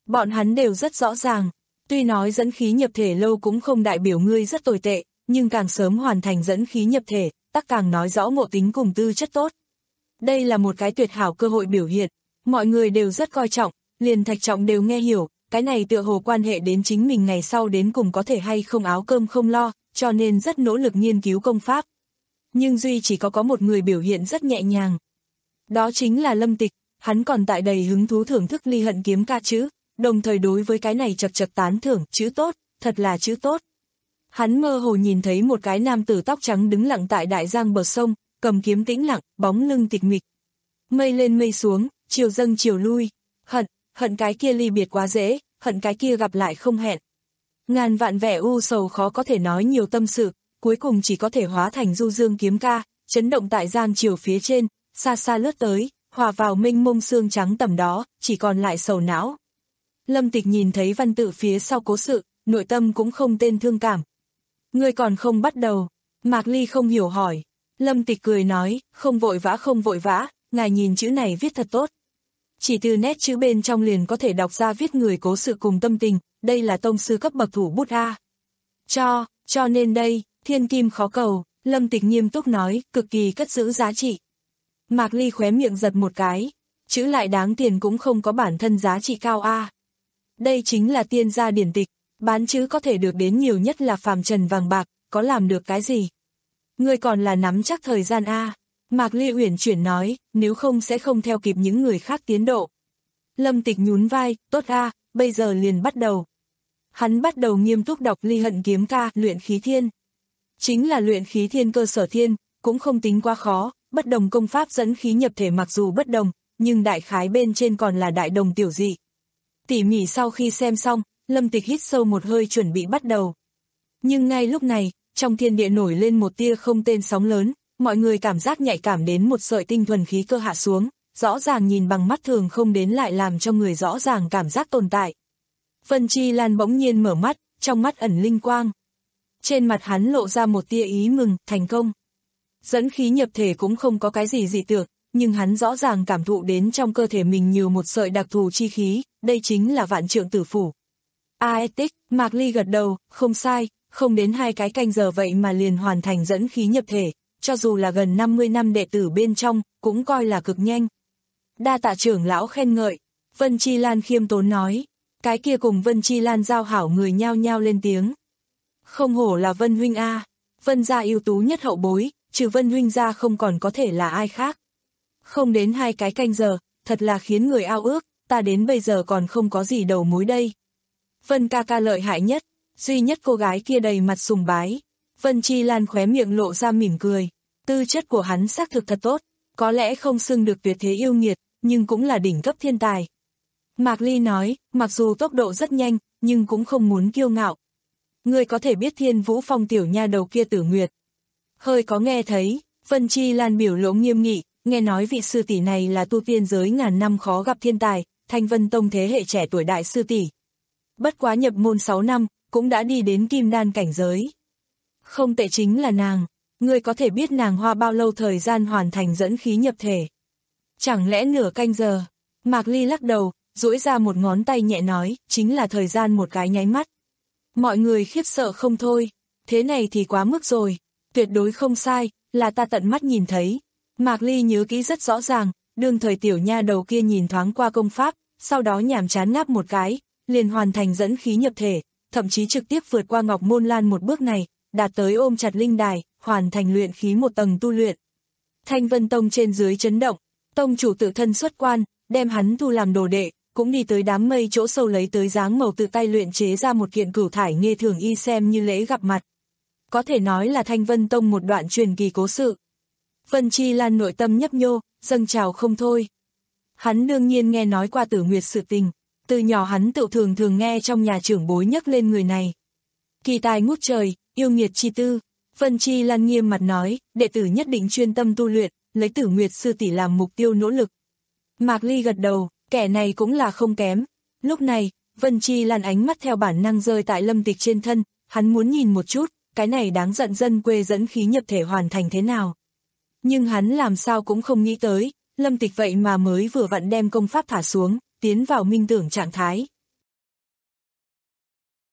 Bọn hắn đều rất rõ ràng, tuy nói dẫn khí nhập thể lâu cũng không đại biểu ngươi rất tồi tệ, nhưng càng sớm hoàn thành dẫn khí nhập thể, tắc càng nói rõ ngộ tính cùng tư chất tốt. Đây là một cái tuyệt hảo cơ hội biểu hiện, mọi người đều rất coi trọng, liền Thạch Trọng đều nghe hiểu, cái này tựa hồ quan hệ đến chính mình ngày sau đến cùng có thể hay không áo cơm không lo, cho nên rất nỗ lực nghiên cứu công pháp. Nhưng duy chỉ có có một người biểu hiện rất nhẹ nhàng. Đó chính là Lâm Tịch, hắn còn tại đầy hứng thú thưởng thức Ly Hận kiếm ca chữ, đồng thời đối với cái này chật chật tán thưởng, chữ tốt, thật là chữ tốt. Hắn mơ hồ nhìn thấy một cái nam tử tóc trắng đứng lặng tại đại giang bờ sông, cầm kiếm tĩnh lặng, bóng lưng tịch mịch. Mây lên mây xuống, chiều dâng chiều lui, hận, hận cái kia ly biệt quá dễ, hận cái kia gặp lại không hẹn. Ngàn vạn vẻ u sầu khó có thể nói nhiều tâm sự, cuối cùng chỉ có thể hóa thành du dương kiếm ca, chấn động tại giang chiều phía trên, xa xa lướt tới, hòa vào mênh mông xương trắng tầm đó, chỉ còn lại sầu não. Lâm Tịch nhìn thấy văn tự phía sau cố sự, nội tâm cũng không tên thương cảm. Ngươi còn không bắt đầu, Mạc Ly không hiểu hỏi. Lâm Tịch cười nói, không vội vã không vội vã, ngài nhìn chữ này viết thật tốt. Chỉ từ nét chữ bên trong liền có thể đọc ra viết người cố sự cùng tâm tình, đây là tông sư cấp bậc thủ bút A. Cho, cho nên đây, thiên kim khó cầu, Lâm Tịch nghiêm túc nói, cực kỳ cất giữ giá trị. Mạc Ly khóe miệng giật một cái, chữ lại đáng tiền cũng không có bản thân giá trị cao A. Đây chính là tiên gia điển tịch, bán chữ có thể được đến nhiều nhất là phàm trần vàng bạc, có làm được cái gì? Ngươi còn là nắm chắc thời gian A. Mạc Ly uyển chuyển nói, nếu không sẽ không theo kịp những người khác tiến độ. Lâm Tịch nhún vai, tốt A, bây giờ liền bắt đầu. Hắn bắt đầu nghiêm túc đọc Ly Hận kiếm ca, luyện khí thiên. Chính là luyện khí thiên cơ sở thiên, cũng không tính quá khó, bất đồng công pháp dẫn khí nhập thể mặc dù bất đồng, nhưng đại khái bên trên còn là đại đồng tiểu dị. Tỉ mỉ sau khi xem xong, Lâm Tịch hít sâu một hơi chuẩn bị bắt đầu. Nhưng ngay lúc này, trong thiên địa nổi lên một tia không tên sóng lớn, mọi người cảm giác nhạy cảm đến một sợi tinh thuần khí cơ hạ xuống, rõ ràng nhìn bằng mắt thường không đến lại làm cho người rõ ràng cảm giác tồn tại. Vân Chi Lan bỗng nhiên mở mắt, trong mắt ẩn linh quang. Trên mặt hắn lộ ra một tia ý mừng, thành công. Dẫn khí nhập thể cũng không có cái gì dị tượng, nhưng hắn rõ ràng cảm thụ đến trong cơ thể mình nhiều một sợi đặc thù chi khí, đây chính là vạn trượng tử phủ. Aetic, Mạc Ly gật đầu, không sai, không đến hai cái canh giờ vậy mà liền hoàn thành dẫn khí nhập thể, cho dù là gần năm mươi năm đệ tử bên trong, cũng coi là cực nhanh. Đa tạ trưởng lão khen ngợi, Vân Chi Lan khiêm tốn nói, cái kia cùng Vân Chi Lan giao hảo người nhao nhao lên tiếng. Không hổ là Vân huynh A, Vân gia ưu tú nhất hậu bối, trừ Vân huynh ra không còn có thể là ai khác. Không đến hai cái canh giờ, thật là khiến người ao ước, ta đến bây giờ còn không có gì đầu mối đây. Vân ca ca lợi hại nhất, duy nhất cô gái kia đầy mặt sùng bái. Vân Chi Lan khóe miệng lộ ra mỉm cười, tư chất của hắn xác thực thật tốt, có lẽ không xưng được tuyệt thế yêu nghiệt, nhưng cũng là đỉnh cấp thiên tài. Mạc Ly nói, mặc dù tốc độ rất nhanh, nhưng cũng không muốn kiêu ngạo. Ngươi có thể biết Thiên Vũ Phong tiểu nha đầu kia Tử Nguyệt. Hơi có nghe thấy, Vân Chi Lan biểu lộ nghiêm nghị, nghe nói vị sư tỷ này là tu tiên giới ngàn năm khó gặp thiên tài, Thanh Vân Tông thế hệ trẻ tuổi đại sư tỷ. Bất quá nhập môn sáu năm, cũng đã đi đến kim đan cảnh giới. Không tệ chính là nàng, ngươi có thể biết nàng hoa bao lâu thời gian hoàn thành dẫn khí nhập thể. Chẳng lẽ nửa canh giờ? Mạc Ly lắc đầu, duỗi ra một ngón tay nhẹ nói, chính là thời gian một cái nháy mắt. Mọi người khiếp sợ không thôi, thế này thì quá mức rồi, tuyệt đối không sai, là ta tận mắt nhìn thấy. Mạc Ly nhớ kỹ rất rõ ràng, đương thời tiểu nha đầu kia nhìn thoáng qua công pháp, sau đó nhàm chán ngáp một cái, liền hoàn thành dẫn khí nhập thể, thậm chí trực tiếp vượt qua Ngọc Môn Lan một bước này, đạt tới ôm chặt linh đài, hoàn thành luyện khí một tầng tu luyện. Thanh Vân Tông trên dưới chấn động, tông chủ tự thân xuất quan, đem hắn thu làm đồ đệ, cũng đi tới đám mây chỗ sâu lấy tới dáng màu tự tay luyện chế ra một kiện cửu thải nghê thường y xem như lễ gặp mặt. Có thể nói là Thanh Vân Tông một đoạn truyền kỳ cố sự. Vân Chi Lan nội tâm nhấp nhô, dâng trào không thôi. Hắn đương nhiên nghe nói qua Tử Nguyệt sự tình, từ nhỏ hắn tự thường thường nghe trong nhà trưởng bối nhắc lên người này. Kỳ tài ngút trời, yêu nghiệt chi tư, Vân Chi Lan nghiêm mặt nói, đệ tử nhất định chuyên tâm tu luyện, lấy Tử Nguyệt sư tỷ làm mục tiêu nỗ lực. Mạc Ly gật đầu, kẻ này cũng là không kém. Lúc này, Vân Chi Lan ánh mắt theo bản năng rơi tại Lâm Tịch trên thân, hắn muốn nhìn một chút, cái này đáng giận dân quê dẫn khí nhập thể hoàn thành thế nào. Nhưng hắn làm sao cũng không nghĩ tới, Lâm Tịch vậy mà mới vừa vặn đem công pháp thả xuống, tiến vào minh tưởng trạng thái.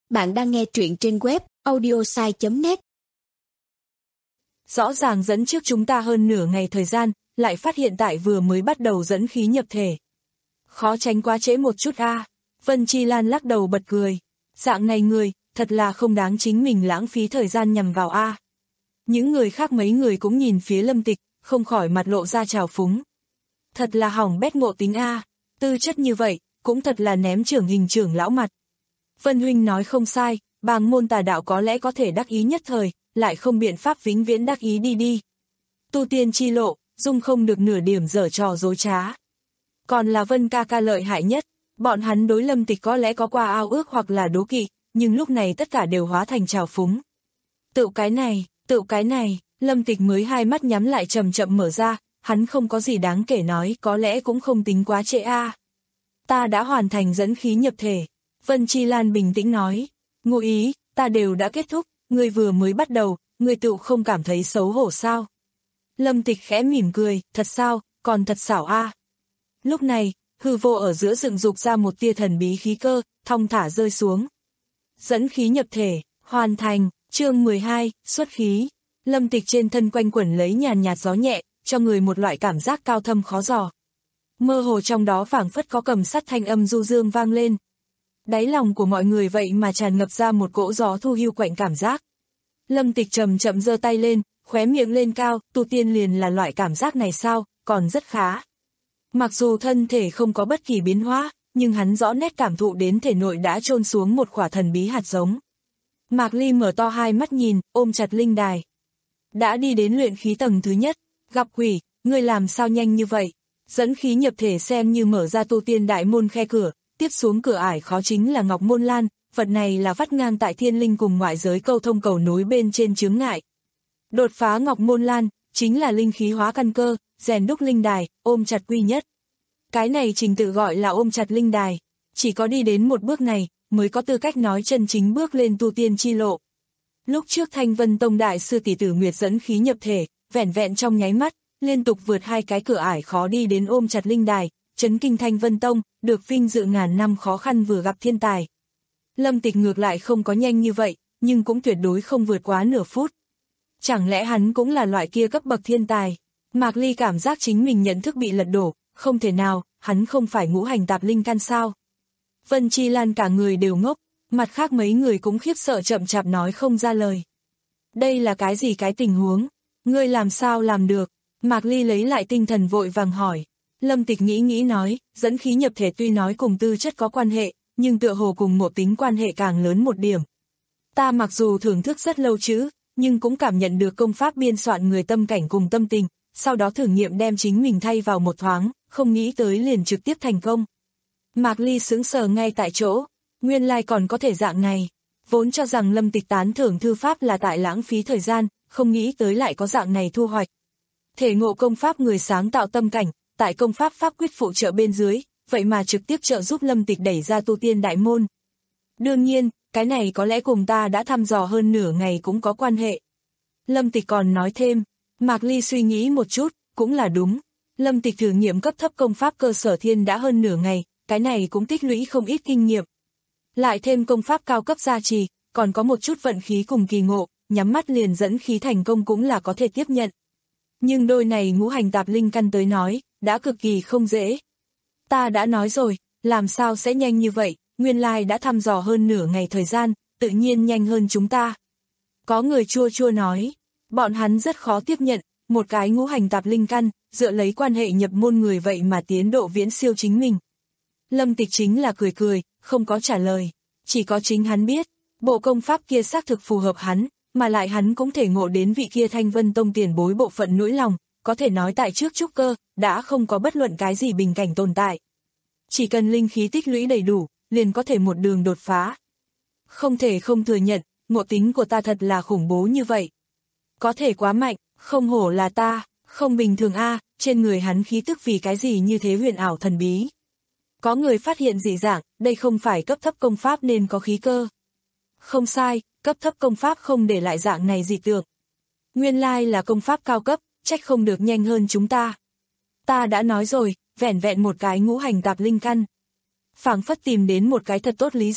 Bạn đang nghe truyện trên web audiosai chấm net. Rõ ràng dẫn trước chúng ta hơn nửa ngày thời gian, lại phát hiện tại vừa mới bắt đầu dẫn khí nhập thể. Khó tránh quá trễ một chút a. À. Vân Chi Lan lắc đầu bật cười. Dạng này người, thật là không đáng chính mình lãng phí thời gian nhằm vào a. À. Những người khác mấy người cũng nhìn phía Lâm Tịch, không khỏi mặt lộ ra trào phúng. Thật là hỏng bét ngộ tính a, à. Tư chất như vậy, cũng thật là ném trưởng hình trưởng lão mặt. Vân huynh nói không sai, bàng môn tà đạo có lẽ có thể đắc ý nhất thời, lại không biện pháp vĩnh viễn đắc ý đi đi. Tu tiên chi lộ, dung không được nửa điểm giở trò dối trá. Còn là Vân ca ca lợi hại nhất, bọn hắn đối Lâm Tịch có lẽ có qua ao ước hoặc là đố kỵ, nhưng lúc này tất cả đều hóa thành trào phúng. Tự cái này, tự cái này, Lâm Tịch mới hai mắt nhắm lại chậm chậm mở ra, hắn không có gì đáng kể nói, có lẽ cũng không tính quá trễ a. À. Ta đã hoàn thành dẫn khí nhập thể. Vân Chi Lan bình tĩnh nói, ngụ ý, ta đều đã kết thúc, ngươi vừa mới bắt đầu, ngươi tự không cảm thấy xấu hổ sao? Lâm Tịch khẽ mỉm cười, thật sao, còn thật xảo a. À. Lúc này, hư vô ở giữa dựng dục ra một tia thần bí khí cơ, thong thả rơi xuống. Dẫn khí nhập thể, hoàn thành, chương mười hai, xuất khí. Lâm Tịch trên thân quanh quẩn lấy nhàn nhạt gió nhẹ, cho người một loại cảm giác cao thâm khó dò. Mơ hồ trong đó phảng phất có cầm sắt thanh âm du dương vang lên. Đáy lòng của mọi người vậy mà tràn ngập ra một cỗ gió thu hưu quạnh cảm giác. Lâm Tịch chậm chậm giơ tay lên, khóe miệng lên cao, tu tiên liền là loại cảm giác này sao, còn rất khá. Mặc dù thân thể không có bất kỳ biến hóa, nhưng hắn rõ nét cảm thụ đến thể nội đã chôn xuống một quả thần bí hạt giống. Mạc Ly mở to hai mắt nhìn, ôm chặt linh đài. Đã đi đến luyện khí tầng thứ nhất, gặp quỷ, ngươi làm sao nhanh như vậy? Dẫn khí nhập thể xem như mở ra tu tiên đại môn khe cửa, tiếp xuống cửa ải khó chính là Ngọc Môn Lan, vật này là vắt ngang tại thiên linh cùng ngoại giới câu thông cầu nối bên trên chướng ngại. Đột phá Ngọc Môn Lan, chính là linh khí hóa căn cơ, rèn đúc linh đài, ôm chặt quy nhất. Cái này trình tự gọi là ôm chặt linh đài, chỉ có đi đến một bước này, mới có tư cách nói chân chính bước lên tu tiên chi lộ. Lúc trước Thanh Vân Tông đại sư tỷ tử Nguyệt dẫn khí nhập thể, vẻn vẹn trong nháy mắt, liên tục vượt hai cái cửa ải khó đi đến ôm chặt linh đài, chấn kinh Thanh Vân Tông, được vinh dự ngàn năm khó khăn vừa gặp thiên tài. Lâm Tịch ngược lại không có nhanh như vậy, nhưng cũng tuyệt đối không vượt quá nửa phút. Chẳng lẽ hắn cũng là loại kia cấp bậc thiên tài? Mạc Ly cảm giác chính mình nhận thức bị lật đổ, không thể nào, hắn không phải ngũ hành tạp linh căn sao? Vân Chi Lan cả người đều ngốc, mặt khác mấy người cũng khiếp sợ chậm chạp nói không ra lời. Đây là cái gì cái tình huống? Ngươi làm sao làm được? Mạc Ly lấy lại tinh thần vội vàng hỏi. Lâm Tịch nghĩ nghĩ nói, dẫn khí nhập thể tuy nói cùng tư chất có quan hệ, nhưng tựa hồ cùng một tính quan hệ càng lớn một điểm. Ta mặc dù thưởng thức rất lâu chứ, nhưng cũng cảm nhận được công pháp biên soạn người tâm cảnh cùng tâm tình, sau đó thử nghiệm đem chính mình thay vào một thoáng, không nghĩ tới liền trực tiếp thành công. Mạc Ly sững sờ ngay tại chỗ, nguyên lai còn có thể dạng này, vốn cho rằng Lâm Tịch tán thưởng thư pháp là tại lãng phí thời gian, không nghĩ tới lại có dạng này thu hoạch. Thể ngộ công pháp người sáng tạo tâm cảnh, tại công pháp pháp quyết phụ trợ bên dưới, vậy mà trực tiếp trợ giúp Lâm Tịch đẩy ra tu tiên đại môn. Đương nhiên, cái này có lẽ cùng ta đã thăm dò hơn nửa ngày cũng có quan hệ. Lâm Tịch còn nói thêm, Mạc Ly suy nghĩ một chút, cũng là đúng. Lâm Tịch thử nghiệm cấp thấp công pháp cơ sở thiên đã hơn nửa ngày, cái này cũng tích lũy không ít kinh nghiệm. Lại thêm công pháp cao cấp gia trì, còn có một chút vận khí cùng kỳ ngộ, nhắm mắt liền dẫn khí thành công cũng là có thể tiếp nhận. Nhưng đôi này ngũ hành tạp linh căn tới nói, đã cực kỳ không dễ. Ta đã nói rồi, làm sao sẽ nhanh như vậy, nguyên lai đã thăm dò hơn nửa ngày thời gian, tự nhiên nhanh hơn chúng ta. Có người chua chua nói, bọn hắn rất khó tiếp nhận, một cái ngũ hành tạp linh căn, dựa lấy quan hệ nhập môn người vậy mà tiến độ viễn siêu chính mình. Lâm Tịch chính là cười cười, không có trả lời, chỉ có chính hắn biết, bộ công pháp kia xác thực phù hợp hắn, mà lại hắn cũng thể ngộ đến vị kia Thanh Vân Tông tiền bối bộ phận nỗi lòng, có thể nói tại trước trúc cơ, đã không có bất luận cái gì bình cảnh tồn tại. Chỉ cần linh khí tích lũy đầy đủ, liền có thể một đường đột phá. Không thể không thừa nhận, ngộ tính của ta thật là khủng bố như vậy. Có thể quá mạnh, không hổ là ta, không bình thường a, trên người hắn khí tức vì cái gì như thế huyền ảo thần bí. Có người phát hiện dị dạng, đây không phải cấp thấp công pháp nên có khí cơ. Không sai, cấp thấp công pháp không để lại dạng này dị tượng. Nguyên lai là công pháp cao cấp, trách không được nhanh hơn chúng ta. Ta đã nói rồi, vẻn vẹn một cái ngũ hành tạp linh căn. Phảng phất tìm đến một cái thật tốt lý do,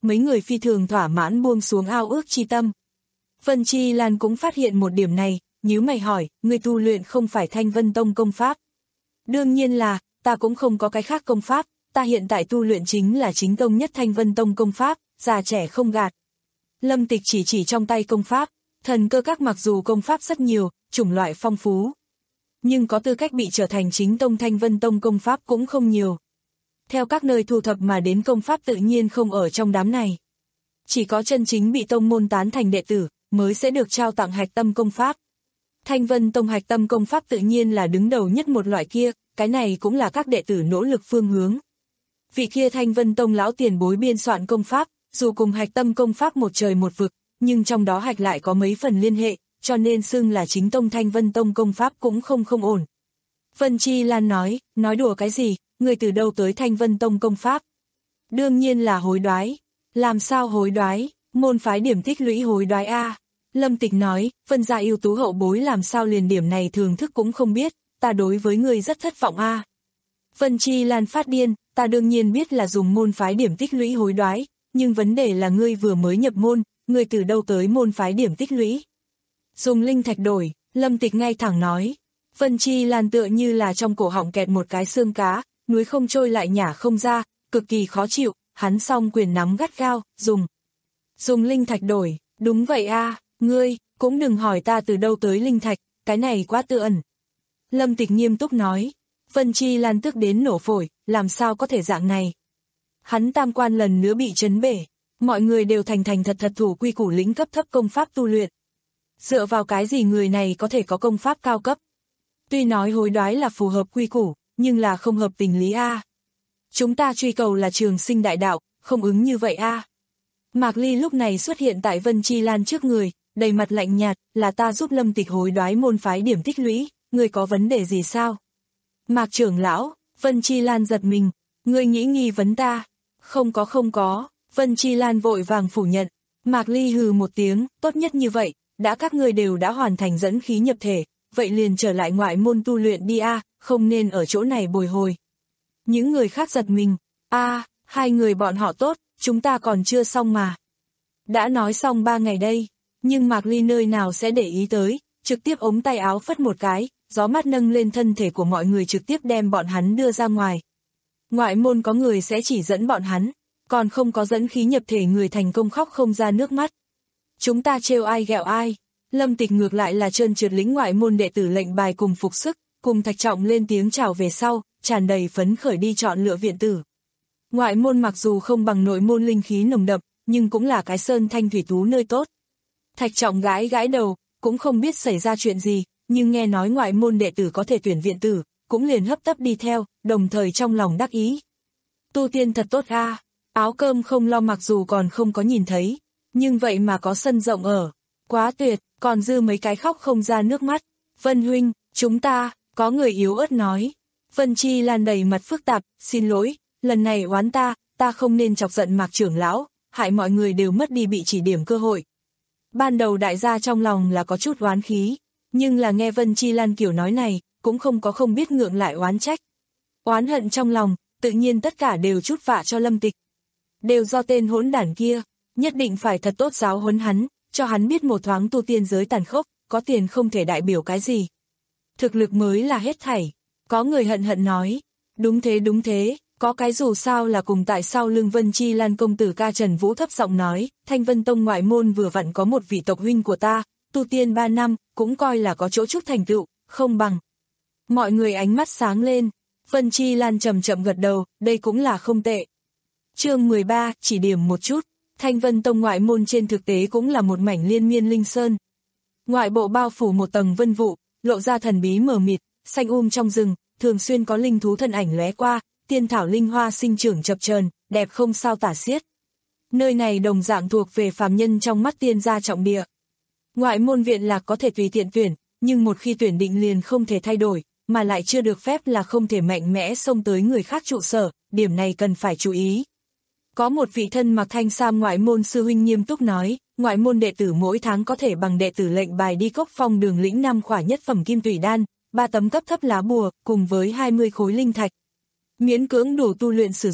mấy người phi thường thỏa mãn buông xuống ao ước chi tâm. Vân Chi Lan cũng phát hiện một điểm này, nhíu mày hỏi, ngươi tu luyện không phải Thanh Vân Tông công pháp? Đương nhiên là, ta cũng không có cái khác công pháp, ta hiện tại tu luyện chính là chính tông nhất Thanh Vân Tông công pháp, già trẻ không gạt. Lâm Tịch chỉ chỉ trong tay công pháp, thần cơ các mặc dù công pháp rất nhiều, chủng loại phong phú, nhưng có tư cách bị trở thành chính tông Thanh Vân Tông công pháp cũng không nhiều. Theo các nơi thu thập mà đến công pháp tự nhiên không ở trong đám này. Chỉ có chân chính bị tông môn tán thành đệ tử, mới sẽ được trao tặng hạch tâm công pháp. Thanh Vân Tông hạch tâm công pháp tự nhiên là đứng đầu nhất một loại kia, cái này cũng là các đệ tử nỗ lực phương hướng. Vị kia Thanh Vân Tông lão tiền bối biên soạn công pháp, dù cùng hạch tâm công pháp một trời một vực, nhưng trong đó hạch lại có mấy phần liên hệ, cho nên xưng là chính tông Thanh Vân Tông công pháp cũng không không ổn. Vân Chi Lan nói, nói đùa cái gì, người từ đâu tới Thanh Vân Tông công pháp? Đương nhiên là hối đoái. Làm sao hối đoái, môn phái điểm tích lũy hối đoái a? Lâm Tịch nói, Vân gia ưu tú hậu bối làm sao liền điểm này thường thức cũng không biết, ta đối với người rất thất vọng a. Vân Chi Lan phát điên, ta đương nhiên biết là dùng môn phái điểm tích lũy hối đoái, nhưng vấn đề là ngươi vừa mới nhập môn, ngươi từ đâu tới môn phái điểm tích lũy? Dùng linh thạch đổi, Lâm Tịch ngay thẳng nói. Vân Chi Lan tựa như là trong cổ họng kẹt một cái xương cá, núi không trôi lại nhả không ra, cực kỳ khó chịu, hắn song quyền nắm gắt gao, dùng. Dùng linh thạch đổi, đúng vậy a, ngươi, cũng đừng hỏi ta từ đâu tới linh thạch, cái này quá tự ẩn. Lâm Tịch nghiêm túc nói, Vân Chi Lan tức đến nổ phổi, làm sao có thể dạng này. Hắn tam quan lần nữa bị chấn bể, mọi người đều thành thành thật thật thủ quy củ lĩnh cấp thấp công pháp tu luyện. Dựa vào cái gì người này có thể có công pháp cao cấp? Tuy nói hối đoái là phù hợp quy củ, nhưng là không hợp tình lý a. Chúng ta truy cầu là trường sinh đại đạo, không ứng như vậy a. Mạc Ly lúc này xuất hiện tại Vân Chi Lan trước người, đầy mặt lạnh nhạt, là ta giúp Lâm Tịch hối đoái môn phái điểm tích lũy, người có vấn đề gì sao? Mạc trưởng lão, Vân Chi Lan giật mình, người nghĩ nghi vấn ta? Không có không có, Vân Chi Lan vội vàng phủ nhận. Mạc Ly hừ một tiếng, tốt nhất như vậy, đã các ngươi đều đã hoàn thành dẫn khí nhập thể, vậy liền trở lại ngoại môn tu luyện đi a, không nên ở chỗ này bồi hồi. Những người khác giật mình, a, hai người bọn họ tốt, chúng ta còn chưa xong mà. Đã nói xong ba ngày đây, nhưng Mạc Ly nơi nào sẽ để ý tới, trực tiếp ống tay áo phất một cái, gió mát nâng lên thân thể của mọi người trực tiếp đem bọn hắn đưa ra ngoài. Ngoại môn có người sẽ chỉ dẫn bọn hắn, còn không có dẫn khí nhập thể người thành công khóc không ra nước mắt. Chúng ta trêu ai ghẹo ai, Lâm Tịch ngược lại là trơn trượt lĩnh ngoại môn đệ tử lệnh bài cùng phục sức, cùng Thạch Trọng lên tiếng chào về sau, tràn đầy phấn khởi đi chọn lựa viện tử. Ngoại môn mặc dù không bằng nội môn linh khí nồng đậm, nhưng cũng là cái sơn thanh thủy tú nơi tốt. Thạch Trọng gãi gãi đầu, cũng không biết xảy ra chuyện gì, nhưng nghe nói ngoại môn đệ tử có thể tuyển viện tử, cũng liền hấp tấp đi theo, đồng thời trong lòng đắc ý. Tu tiên thật tốt a, áo cơm không lo mặc dù còn không có nhìn thấy, nhưng vậy mà có sân rộng ở, quá tuyệt, còn dư mấy cái khóc không ra nước mắt. Vân huynh, chúng ta, có người yếu ớt nói. Vân Chi Lan đầy mặt phức tạp, xin lỗi, lần này oán ta, ta không nên chọc giận Mạc trưởng lão, hại mọi người đều mất đi bị chỉ điểm cơ hội. Ban đầu đại gia trong lòng là có chút oán khí, nhưng là nghe Vân Chi Lan kiểu nói này, cũng không có không biết ngượng lại oán trách. Oán hận trong lòng, tự nhiên tất cả đều chút vạ cho Lâm Tịch. Đều do tên hỗn đản kia, nhất định phải thật tốt giáo huấn hắn, cho hắn biết một thoáng tu tiên giới tàn khốc, có tiền không thể đại biểu cái gì. Thực lực mới là hết thảy. Có người hận hận nói, đúng thế đúng thế, có cái dù sao là cùng tại sau lưng Vân Chi Lan công tử ca Trần Vũ thấp giọng nói, Thanh Vân Tông ngoại môn vừa vặn có một vị tộc huynh của ta, tu tiên ba năm, cũng coi là có chỗ chút thành tựu, không bằng. Mọi người ánh mắt sáng lên, Vân Chi Lan chậm chậm gật đầu, đây cũng là không tệ. Chương mười ba, chỉ điểm một chút, Thanh Vân Tông ngoại môn trên thực tế cũng là một mảnh liên miên linh sơn. Ngoại bộ bao phủ một tầng vân vụ, lộ ra thần bí mờ mịt, xanh um trong rừng, thường xuyên có linh thú thân ảnh lóe qua, tiên thảo linh hoa sinh trưởng chập chờn, đẹp không sao tả xiết. Nơi này đồng dạng thuộc về phàm nhân trong mắt tiên gia trọng địa. Ngoại môn viện lạc có thể tùy tiện tuyển, nhưng một khi tuyển định liền không thể thay đổi, mà lại chưa được phép là không thể mạnh mẽ xông tới người khác trụ sở, điểm này cần phải chú ý. Có một vị thân mặc thanh sam ngoại môn sư huynh nghiêm túc nói, ngoại môn đệ tử mỗi tháng có thể bằng đệ tử lệnh bài đi Cốc Phong đường lĩnh năm khỏa nhất phẩm kim tủy đan, ba tấm cấp thấp lá bùa, cùng với hai mươi khối linh thạch. Miễn cưỡng đủ tu luyện sử dụng,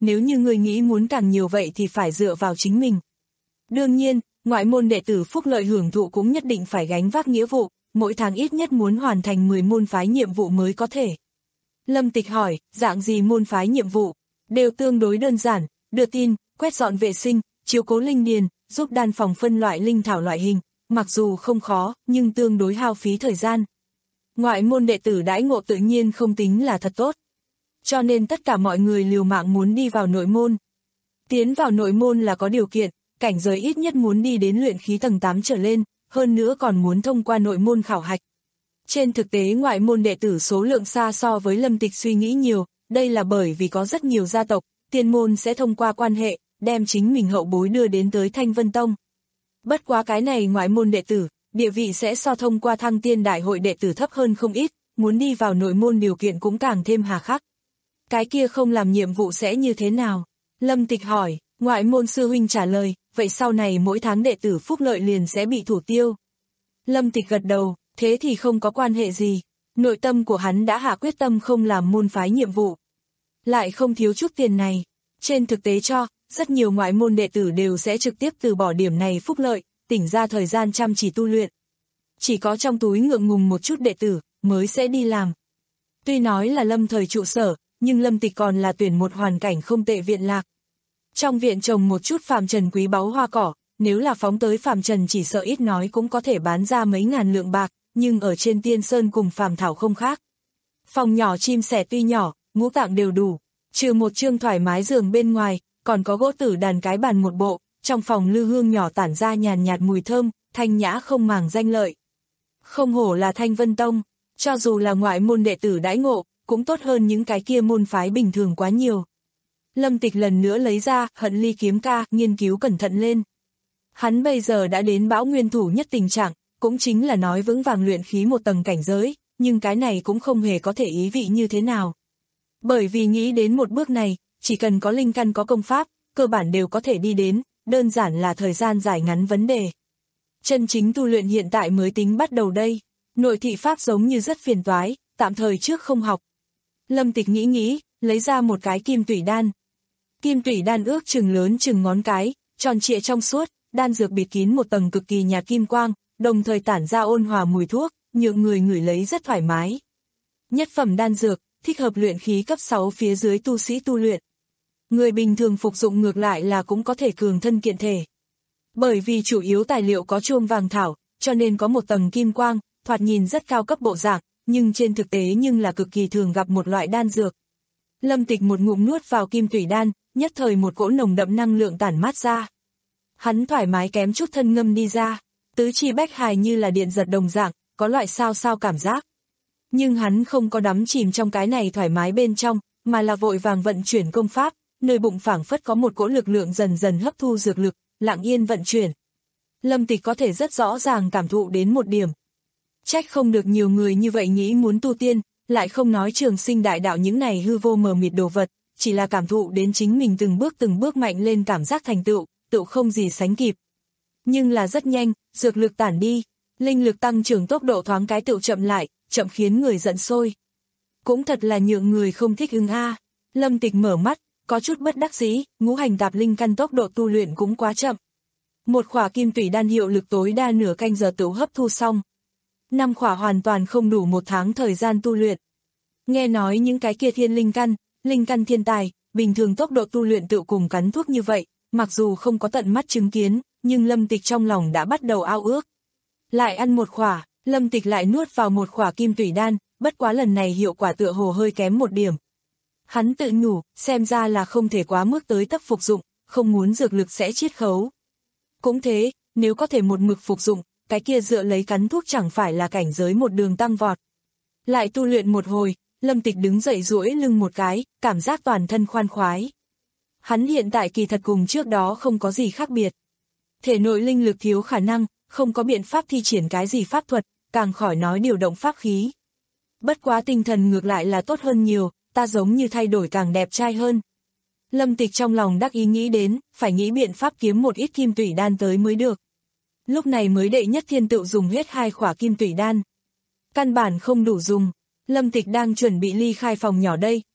nếu như ngươi nghĩ muốn càng nhiều vậy thì phải dựa vào chính mình. Đương nhiên, ngoại môn đệ tử phúc lợi hưởng thụ cũng nhất định phải gánh vác nghĩa vụ, mỗi tháng ít nhất muốn hoàn thành mười môn phái nhiệm vụ mới có thể. Lâm Tịch hỏi, dạng gì môn phái nhiệm vụ? Đều tương đối đơn giản, đưa tin, quét dọn vệ sinh, chiếu cố linh điền, giúp đan phòng phân loại linh thảo loại hình, mặc dù không khó, nhưng tương đối hao phí thời gian. Ngoại môn đệ tử đãi ngộ tự nhiên không tính là thật tốt. Cho nên tất cả mọi người liều mạng muốn đi vào nội môn. Tiến vào nội môn là có điều kiện, cảnh giới ít nhất muốn đi đến luyện khí tầng tám trở lên, hơn nữa còn muốn thông qua nội môn khảo hạch. Trên thực tế ngoại môn đệ tử số lượng xa so với Lâm Tịch suy nghĩ nhiều, đây là bởi vì có rất nhiều gia tộc, tiên môn sẽ thông qua quan hệ, đem chính mình hậu bối đưa đến tới Thanh Vân Tông. Bất quá cái này ngoại môn đệ tử, địa vị sẽ so thông qua Thăng Tiên Đại hội đệ tử thấp hơn không ít, muốn đi vào nội môn điều kiện cũng càng thêm hà khắc. Cái kia không làm nhiệm vụ sẽ như thế nào? Lâm Tịch hỏi, ngoại môn sư huynh trả lời, vậy sau này mỗi tháng đệ tử phúc lợi liền sẽ bị thủ tiêu. Lâm Tịch gật đầu, thế thì không có quan hệ gì, nội tâm của hắn đã hạ quyết tâm không làm môn phái nhiệm vụ. Lại không thiếu chút tiền này, trên thực tế cho, rất nhiều ngoại môn đệ tử đều sẽ trực tiếp từ bỏ điểm này phúc lợi, tỉnh ra thời gian chăm chỉ tu luyện. Chỉ có trong túi ngượng ngùng một chút đệ tử, mới sẽ đi làm. Tuy nói là Lâm thời trụ sở, nhưng Lâm Tịch còn là tuyển một hoàn cảnh không tệ viện lạc. Trong viện trồng một chút phàm trần quý báu hoa cỏ, nếu là phóng tới phàm trần chỉ sợ ít nói cũng có thể bán ra mấy ngàn lượng bạc, nhưng ở trên tiên sơn cùng phàm thảo không khác. Phòng nhỏ chim sẻ tuy nhỏ, ngũ tạng đều đủ, trừ một chương thoải mái giường bên ngoài, còn có gỗ tử đàn cái bàn một bộ, trong phòng lư hương nhỏ tản ra nhàn nhạt mùi thơm, thanh nhã không màng danh lợi. Không hổ là Thanh Vân Tông, cho dù là ngoại môn đệ tử đãi ngộ, cũng tốt hơn những cái kia môn phái bình thường quá nhiều. Lâm Tịch lần nữa lấy ra Hận Ly kiếm ca, nghiên cứu cẩn thận lên. Hắn bây giờ đã đến bão nguyên thủ nhất tình trạng, cũng chính là nói vững vàng luyện khí một tầng cảnh giới, nhưng cái này cũng không hề có thể ý vị như thế nào. Bởi vì nghĩ đến một bước này, chỉ cần có linh căn có công pháp, cơ bản đều có thể đi đến, đơn giản là thời gian dài ngắn vấn đề. Chân chính tu luyện hiện tại mới tính bắt đầu đây, nội thị pháp giống như rất phiền toái, tạm thời trước không học. Lâm Tịch nghĩ nghĩ, lấy ra một cái kim tủy đan. Kim tủy đan ước chừng lớn chừng ngón cái, tròn trịa trong suốt, đan dược bịt kín một tầng cực kỳ nhạt kim quang, đồng thời tản ra ôn hòa mùi thuốc, nhượng người ngửi lấy rất thoải mái. Nhất phẩm đan dược, thích hợp luyện khí cấp sáu phía dưới tu sĩ tu luyện. Người bình thường phục dụng ngược lại là cũng có thể cường thân kiện thể. Bởi vì chủ yếu tài liệu có chuông vàng thảo, cho nên có một tầng kim quang, thoạt nhìn rất cao cấp bộ dạng, nhưng trên thực tế nhưng là cực kỳ thường gặp một loại đan dược. Lâm Tịch một ngụm nuốt vào kim tủy đan, nhất thời một cỗ nồng đậm năng lượng tản mát ra. Hắn thoải mái kém chút thân ngâm đi ra, tứ chi bách hài như là điện giật đồng dạng, có loại sao sao cảm giác. Nhưng hắn không có đắm chìm trong cái này thoải mái bên trong, mà là vội vàng vận chuyển công pháp, nơi bụng phảng phất có một cỗ lực lượng dần dần hấp thu dược lực, lặng yên vận chuyển. Lâm Tịch có thể rất rõ ràng cảm thụ đến một điểm. Trách không được nhiều người như vậy nghĩ muốn tu tiên, lại không nói trường sinh đại đạo những này hư vô mờ mịt đồ vật, chỉ là cảm thụ đến chính mình từng bước từng bước mạnh lên cảm giác thành tựu, tựu không gì sánh kịp. Nhưng là rất nhanh, dược lực tản đi, linh lực tăng trưởng tốc độ thoáng cái tựu chậm lại, chậm khiến người giận sôi. Cũng thật là nhượng người không thích ứng a. Lâm Tịch mở mắt, có chút bất đắc dĩ, ngũ hành tạp linh căn tốc độ tu luyện cũng quá chậm. Một khỏa kim tủy đan hiệu lực tối đa nửa canh giờ tựu hấp thu xong. Năm khỏa hoàn toàn không đủ một tháng thời gian tu luyện. Nghe nói những cái kia thiên linh căn, linh căn thiên tài, bình thường tốc độ tu luyện tựu cùng cắn thuốc như vậy, mặc dù không có tận mắt chứng kiến, nhưng Lâm Tịch trong lòng đã bắt đầu ao ước. Lại ăn một khỏa, Lâm Tịch lại nuốt vào một khỏa kim tủy đan, bất quá lần này hiệu quả tựa hồ hơi kém một điểm. Hắn tự nhủ, xem ra là không thể quá mức tới tấp phục dụng, không muốn dược lực sẽ chiết khấu. Cũng thế, nếu có thể một mực phục dụng, cái kia dựa lấy cắn thuốc chẳng phải là cảnh giới một đường tăng vọt. Lại tu luyện một hồi, Lâm Tịch đứng dậy duỗi lưng một cái, cảm giác toàn thân khoan khoái. Hắn hiện tại kỳ thật cùng trước đó không có gì khác biệt. Thể nội linh lực thiếu khả năng, không có biện pháp thi triển cái gì pháp thuật, càng khỏi nói điều động pháp khí. Bất quá tinh thần ngược lại là tốt hơn nhiều, ta giống như thay đổi càng đẹp trai hơn. Lâm Tịch trong lòng đắc ý nghĩ đến, phải nghĩ biện pháp kiếm một ít kim tủy đan tới mới được. Lúc này mới đệ nhất thiên tựu dùng hết hai khỏa kim tủy đan. Căn bản không đủ dùng, Lâm Tịch đang chuẩn bị ly khai phòng nhỏ đây,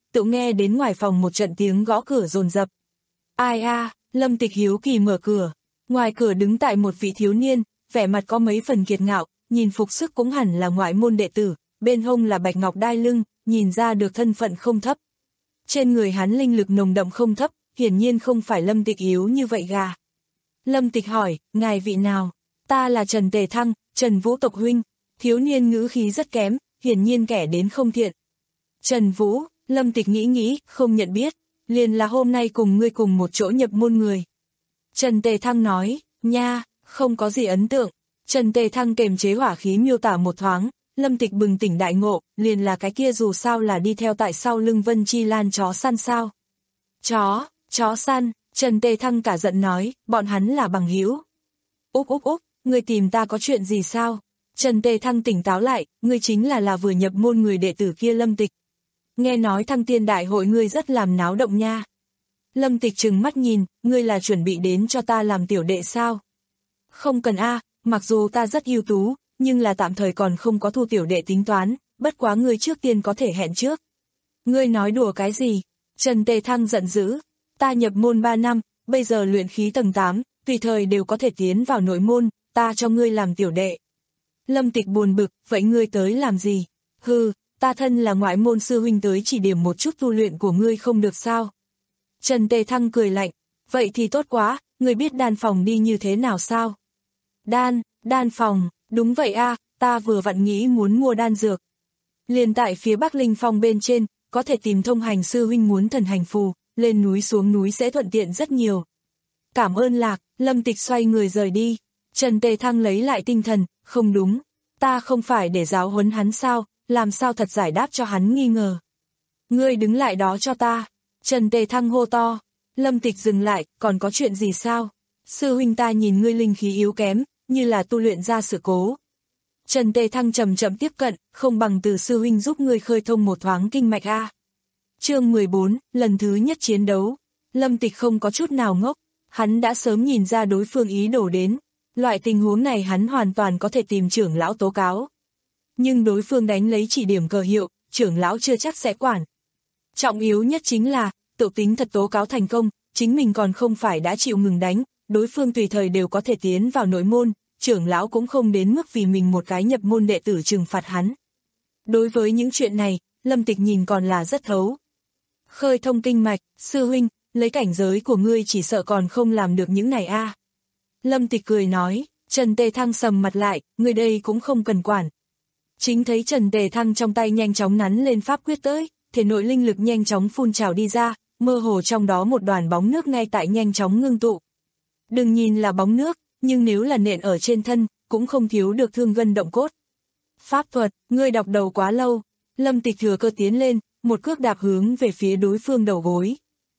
tự nghe đến ngoài phòng một trận tiếng gõ cửa dồn dập. Ai a, Lâm Tịch hiếu kỳ mở cửa. Ngoài cửa đứng tại một vị thiếu niên, vẻ mặt có mấy phần kiệt ngạo, nhìn phục sức cũng hẳn là ngoại môn đệ tử, bên hông là bạch ngọc đai lưng, nhìn ra được thân phận không thấp. Trên người hắn linh lực nồng đậm không thấp, hiển nhiên không phải Lâm Tịch yếu như vậy gà. Lâm Tịch hỏi, ngài vị nào? Ta là Trần Tề Thăng, Trần Vũ tộc huynh. Thiếu niên ngữ khí rất kém, hiển nhiên kẻ đến không thiện. Trần Vũ, Lâm Tịch nghĩ nghĩ, không nhận biết, liền là hôm nay cùng ngươi cùng một chỗ nhập môn người. Trần Tề Thăng nói, nha, không có gì ấn tượng. Trần Tề Thăng kềm chế hỏa khí miêu tả một thoáng, Lâm Tịch bừng tỉnh đại ngộ, liền là cái kia dù sao là đi theo tại sau lưng Vân Chi Lan chó săn sao. Chó, chó săn, Trần Tề Thăng cả giận nói, bọn hắn là bằng hữu. Úc úc úc, ngươi tìm ta có chuyện gì sao? Trần Tề Thăng tỉnh táo lại, ngươi chính là là vừa nhập môn người đệ tử kia Lâm Tịch. Nghe nói Thăng Tiên đại hội ngươi rất làm náo động nha. Lâm Tịch trừng mắt nhìn, ngươi là chuẩn bị đến cho ta làm tiểu đệ sao? Không cần a, mặc dù ta rất ưu tú, nhưng là tạm thời còn không có thu tiểu đệ tính toán, bất quá ngươi trước tiên có thể hẹn trước. Ngươi nói đùa cái gì? Trần Tề Thăng giận dữ, ta nhập môn ba năm, bây giờ luyện khí tầng tám, tùy thời đều có thể tiến vào nội môn, ta cho ngươi làm tiểu đệ. Lâm Tịch buồn bực, vậy ngươi tới làm gì? Hừ, ta thân là ngoại môn sư huynh tới chỉ điểm một chút tu luyện của ngươi không được sao? Trần Tề Thăng cười lạnh, vậy thì tốt quá, ngươi biết đan phòng đi như thế nào sao? Đan, đan phòng, đúng vậy a, ta vừa vặn nghĩ muốn mua đan dược. Liền tại phía Bắc Linh Phong bên trên, có thể tìm thông hành sư huynh muốn thần hành phù, lên núi xuống núi sẽ thuận tiện rất nhiều. Cảm ơn Lạc, Lâm Tịch xoay người rời đi. Trần Tề Thăng lấy lại tinh thần, không đúng, ta không phải để giáo huấn hắn sao, làm sao thật giải đáp cho hắn nghi ngờ. Ngươi đứng lại đó cho ta. Trần Tề Thăng hô to. Lâm Tịch dừng lại, còn có chuyện gì sao? Sư huynh ta nhìn ngươi linh khí yếu kém, như là tu luyện ra sự cố. Trần Tề Thăng chậm chậm tiếp cận, không bằng từ sư huynh giúp ngươi khơi thông một thoáng kinh mạch a. Chương mười bốn, lần thứ nhất chiến đấu. Lâm Tịch không có chút nào ngốc, hắn đã sớm nhìn ra đối phương ý đồ đến. Loại tình huống này hắn hoàn toàn có thể tìm trưởng lão tố cáo. Nhưng đối phương đánh lấy chỉ điểm cờ hiệu, trưởng lão chưa chắc sẽ quản. Trọng yếu nhất chính là, tự tính thật tố cáo thành công, chính mình còn không phải đã chịu ngừng đánh, đối phương tùy thời đều có thể tiến vào nội môn, trưởng lão cũng không đến mức vì mình một cái nhập môn đệ tử trừng phạt hắn. Đối với những chuyện này, Lâm Tịch nhìn còn là rất thấu. Khơi thông kinh mạch, sư huynh, lấy cảnh giới của ngươi chỉ sợ còn không làm được những này a. Lâm Tịch cười nói, Trần Tề Thăng sầm mặt lại, người đây cũng không cần quản. Chính thấy Trần Tề Thăng trong tay nhanh chóng nắn lên pháp quyết tới, thể nội linh lực nhanh chóng phun trào đi ra, mơ hồ trong đó một đoàn bóng nước ngay tại nhanh chóng ngưng tụ. Đừng nhìn là bóng nước, nhưng nếu là nện ở trên thân, cũng không thiếu được thương gân động cốt. Pháp thuật, ngươi đọc đầu quá lâu. Lâm Tịch thừa cơ tiến lên, một cước đạp hướng về phía đối phương đầu gối.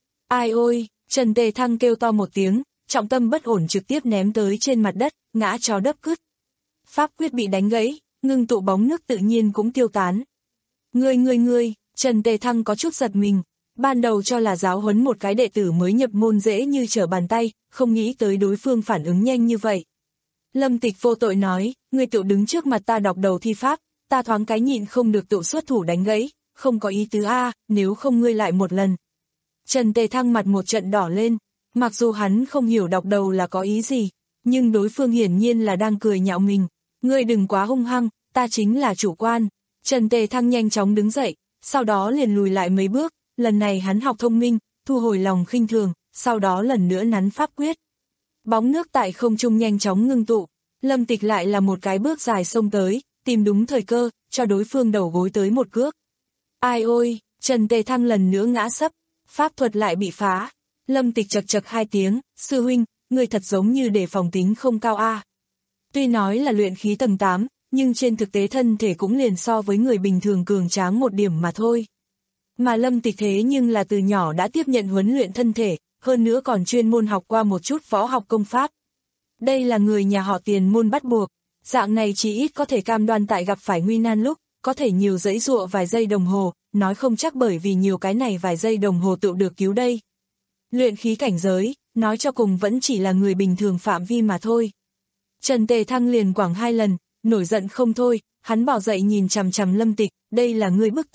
Ai ôi, Trần Tề Thăng kêu to một tiếng, trọng tâm bất ổn trực tiếp ném tới trên mặt đất, ngã chó đấp cứt. Pháp quyết bị đánh gãy, ngưng tụ bóng nước tự nhiên cũng tiêu tán. Ngươi ngươi ngươi, Trần Tề Thăng có chút giật mình, ban đầu cho là giáo huấn một cái đệ tử mới nhập môn dễ như trở bàn tay, không nghĩ tới đối phương phản ứng nhanh như vậy. Lâm Tịch vô tội nói, ngươi tự đứng trước mặt ta đọc đầu thi pháp, ta thoáng cái nhịn không được tự xuất thủ đánh gãy, không có ý tứ a, nếu không ngươi lại một lần. Trần Tề Thăng mặt một trận đỏ lên, mặc dù hắn không hiểu đọc đầu là có ý gì, nhưng đối phương hiển nhiên là đang cười nhạo mình. Ngươi đừng quá hung hăng, ta chính là chủ quan. Trần Tề Thăng nhanh chóng đứng dậy, sau đó liền lùi lại mấy bước, lần này hắn học thông minh, thu hồi lòng khinh thường, sau đó lần nữa nắn pháp quyết. Bóng nước tại không trung nhanh chóng ngưng tụ, Lâm Tịch lại là một cái bước dài xông tới, tìm đúng thời cơ, cho đối phương đầu gối tới một cước. Ai ôi, Trần Tề Thăng lần nữa ngã sấp, pháp thuật lại bị phá. Lâm Tịch chật chật hai tiếng, sư huynh, người thật giống như đề phòng tính không cao a. Tuy nói là luyện khí tầng tám, nhưng trên thực tế thân thể cũng liền so với người bình thường cường tráng một điểm mà thôi. Mà Lâm Tịch thế nhưng là từ nhỏ đã tiếp nhận huấn luyện thân thể, hơn nữa còn chuyên môn học qua một chút võ học công pháp. Đây là người nhà họ Tiền môn bắt buộc, dạng này chỉ ít có thể cam đoan tại gặp phải nguy nan lúc, có thể nhiều giãy giụa vài giây đồng hồ, nói không chắc bởi vì nhiều cái này vài giây đồng hồ tự được cứu đây. Luyện khí cảnh giới, nói cho cùng vẫn chỉ là người bình thường phạm vi mà thôi. Trần Tề Thăng liền quẳng hai lần, nổi giận không thôi, hắn bỏ dậy nhìn chằm chằm Lâm Tịch, đây là ngươi bức ta,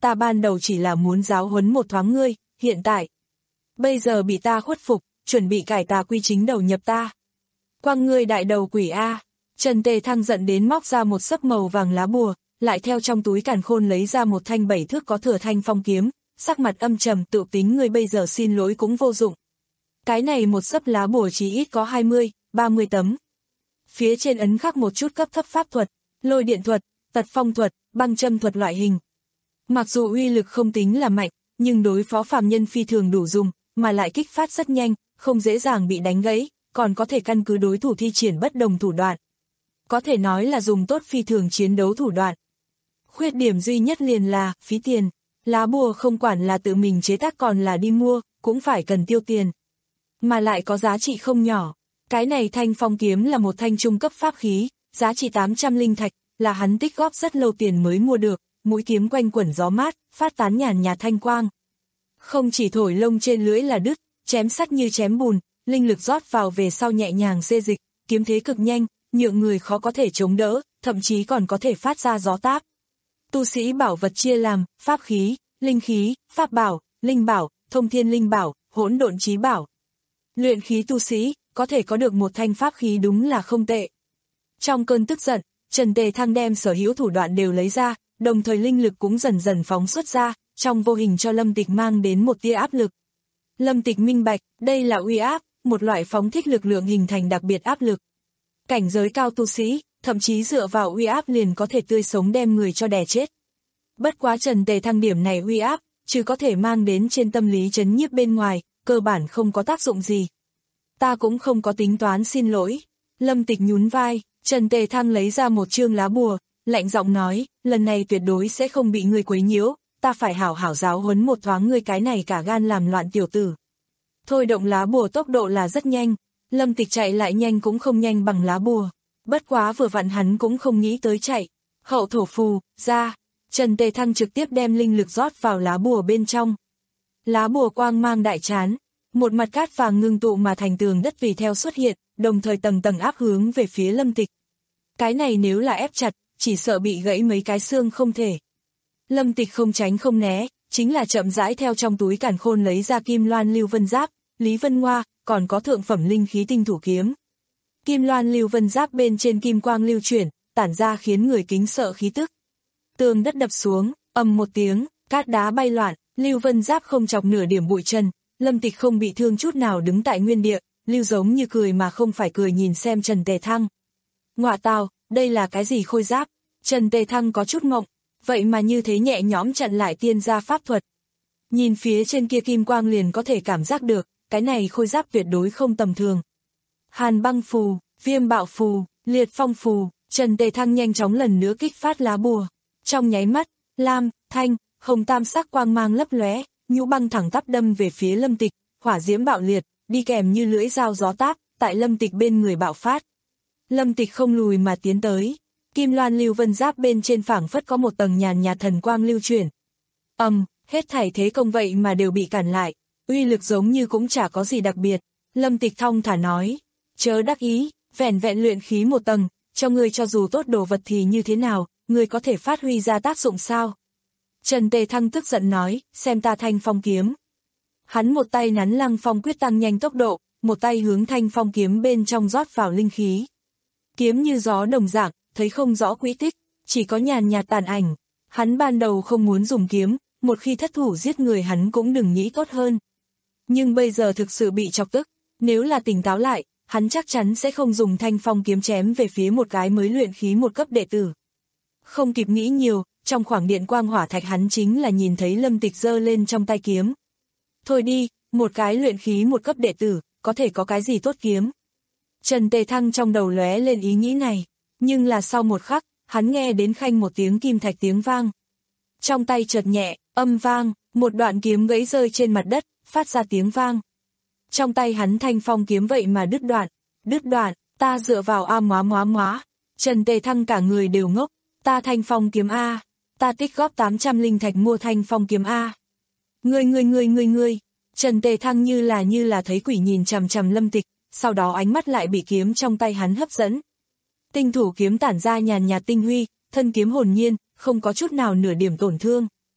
ta ban đầu chỉ là muốn giáo huấn một thoáng ngươi, hiện tại. Bây giờ bị ta khuất phục, chuẩn bị cải tà quy chính đầu nhập ta. Quăng ngươi đại đầu quỷ A. Trần Tề Thăng giận đến móc ra một sấp màu vàng lá bùa, lại theo trong túi càn khôn lấy ra một thanh bảy thước có thừa thanh phong kiếm, sắc mặt âm trầm, tự tính ngươi bây giờ xin lỗi cũng vô dụng. Cái này một sấp lá bùa chỉ ít có hai mươi, ba mươi tấm. Phía trên ấn khắc một chút cấp thấp pháp thuật, lôi điện thuật, tật phong thuật, băng châm thuật loại hình. Mặc dù uy lực không tính là mạnh, nhưng đối phó phàm nhân phi thường đủ dùng, mà lại kích phát rất nhanh, không dễ dàng bị đánh gãy, còn có thể căn cứ đối thủ thi triển bất đồng thủ đoạn. Có thể nói là dùng tốt phi thường chiến đấu thủ đoạn. Khuyết điểm duy nhất liền là phí tiền, lá bùa không quản là tự mình chế tác còn là đi mua, cũng phải cần tiêu tiền. Mà lại có giá trị không nhỏ. Cái này thanh phong kiếm là một thanh trung cấp pháp khí, giá trị tám trăm linh thạch, là hắn tích góp rất lâu tiền mới mua được, mũi kiếm quanh quẩn gió mát, phát tán nhàn nhạt thanh quang. Không chỉ thổi lông trên lưỡi là đứt, chém sắt như chém bùn, linh lực rót vào về sau nhẹ nhàng xê dịch, kiếm thế cực nhanh, nhượng người khó có thể chống đỡ, thậm chí còn có thể phát ra gió táp. Tu sĩ bảo vật chia làm, pháp khí, linh khí, pháp bảo, linh bảo, thông thiên linh bảo, hỗn độn chí bảo. Luyện khí tu sĩ, có thể có được một thanh pháp khí đúng là không tệ. Trong cơn tức giận, Trần Tề Thăng đem sở hữu thủ đoạn đều lấy ra, đồng thời linh lực cũng dần dần phóng xuất ra, trong vô hình cho Lâm Tịch mang đến một tia áp lực. Lâm Tịch minh bạch, đây là uy áp, một loại phóng thích lực lượng hình thành đặc biệt áp lực. Cảnh giới cao tu sĩ, thậm chí dựa vào uy áp liền có thể tươi sống đem người cho đè chết. Bất quá Trần Tề Thăng điểm này uy áp, chứ có thể mang đến trên tâm lý chấn nhiếp bên ngoài, cơ bản không có tác dụng gì. Ta cũng không có tính toán xin lỗi. Lâm Tịch nhún vai, Trần Tề Thăng lấy ra một chương lá bùa, lạnh giọng nói, lần này tuyệt đối sẽ không bị người quấy nhiễu, ta phải hảo hảo giáo huấn một thoáng ngươi cái này cả gan làm loạn tiểu tử. Thôi động lá bùa tốc độ là rất nhanh, Lâm Tịch chạy lại nhanh cũng không nhanh bằng lá bùa. Bất quá vừa vặn hắn cũng không nghĩ tới chạy. Hậu thổ phù, ra, Trần Tề Thăng trực tiếp đem linh lực rót vào lá bùa bên trong. Lá bùa quang mang đại chán, một mặt cát vàng ngưng tụ mà thành tường đất vì theo xuất hiện, đồng thời tầng tầng áp hướng về phía Lâm Tịch. Cái này nếu là ép chặt, chỉ sợ bị gãy mấy cái xương không thể. Lâm Tịch không tránh không né, chính là chậm rãi theo trong túi càn khôn lấy ra kim loan lưu vân giáp, Lý Vân Ngoa, còn có thượng phẩm linh khí tinh thủ kiếm. Kim loan lưu vân giáp bên trên kim quang lưu chuyển, tản ra khiến người kính sợ khí tức. Tường đất đập xuống, ầm một tiếng, cát đá bay loạn, lưu vân giáp không chọc nửa điểm bụi trần, Lâm Tịch không bị thương chút nào đứng tại nguyên địa, lưu giống như cười mà không phải cười nhìn xem Trần Tề Thăng. Ngọa tào, đây là cái gì khôi giáp? Trần Tề Thăng có chút ngộng, vậy mà như thế nhẹ nhõm chặn lại tiên gia pháp thuật. Nhìn phía trên kia kim quang liền có thể cảm giác được, cái này khôi giáp tuyệt đối không tầm thường. Hàn băng phù, viêm bạo phù, liệt phong phù, Trần Tề Thăng nhanh chóng lần nữa kích phát lá bùa. Trong nháy mắt, lam, thanh, hồng tam sắc quang mang lấp lóe, nhũ băng thẳng tắp đâm về phía Lâm Tịch, hỏa diễm bạo liệt, đi kèm như lưỡi dao gió táp, tại Lâm Tịch bên người bạo phát. Lâm Tịch không lùi mà tiến tới, kim loan lưu vân giáp bên trên phảng phất có một tầng nhàn nhạt thần quang lưu chuyển. Ầm, um, hết thảy thế công vậy mà đều bị cản lại, uy lực giống như cũng chả có gì đặc biệt. Lâm Tịch thong thả nói, chớ đắc ý, vẻn vẹn luyện khí một tầng, cho ngươi cho dù tốt đồ vật thì như thế nào, ngươi có thể phát huy ra tác dụng sao? Trần Tề Thăng tức giận nói, xem ta thanh phong kiếm. Hắn một tay nắn lăng phong quyết tăng nhanh tốc độ, một tay hướng thanh phong kiếm bên trong rót vào linh khí. Kiếm như gió đồng dạng, thấy không rõ quỹ tích, chỉ có nhàn nhạt tàn ảnh. Hắn ban đầu không muốn dùng kiếm, một khi thất thủ giết người hắn cũng đừng nghĩ tốt hơn. Nhưng bây giờ thực sự bị chọc tức, nếu là tỉnh táo lại, hắn chắc chắn sẽ không dùng thanh phong kiếm chém về phía một cái mới luyện khí một cấp đệ tử. Không kịp nghĩ nhiều, trong khoảng điện quang hỏa thạch hắn chính là nhìn thấy Lâm Tịch giơ lên trong tay kiếm. Thôi đi, một cái luyện khí một cấp đệ tử, có thể có cái gì tốt kiếm. Trần Tề Thăng trong đầu lóe lên ý nghĩ này, nhưng là sau một khắc, hắn nghe đến khanh một tiếng kim thạch tiếng vang. Trong tay chợt nhẹ, âm vang, một đoạn kiếm gãy rơi trên mặt đất, phát ra tiếng vang. Trong tay hắn thanh phong kiếm vậy mà đứt đoạn, đứt đoạn, ta dựa vào a móa móa móa. Trần Tề Thăng cả người đều ngốc, ta thanh phong kiếm A, ta tích góp tám trăm linh thạch mua thanh phong kiếm A. Ngươi ngươi ngươi ngươi ngươi, Trần Tề Thăng như là như là thấy quỷ nhìn chằm chằm Lâm Tịch, sau đó ánh mắt lại bị kiếm trong tay hắn hấp dẫn. Tinh thủ kiếm tản ra nhàn nhạt tinh huy, thân kiếm hồn nhiên, không có chút nào nửa điểm tổn thương.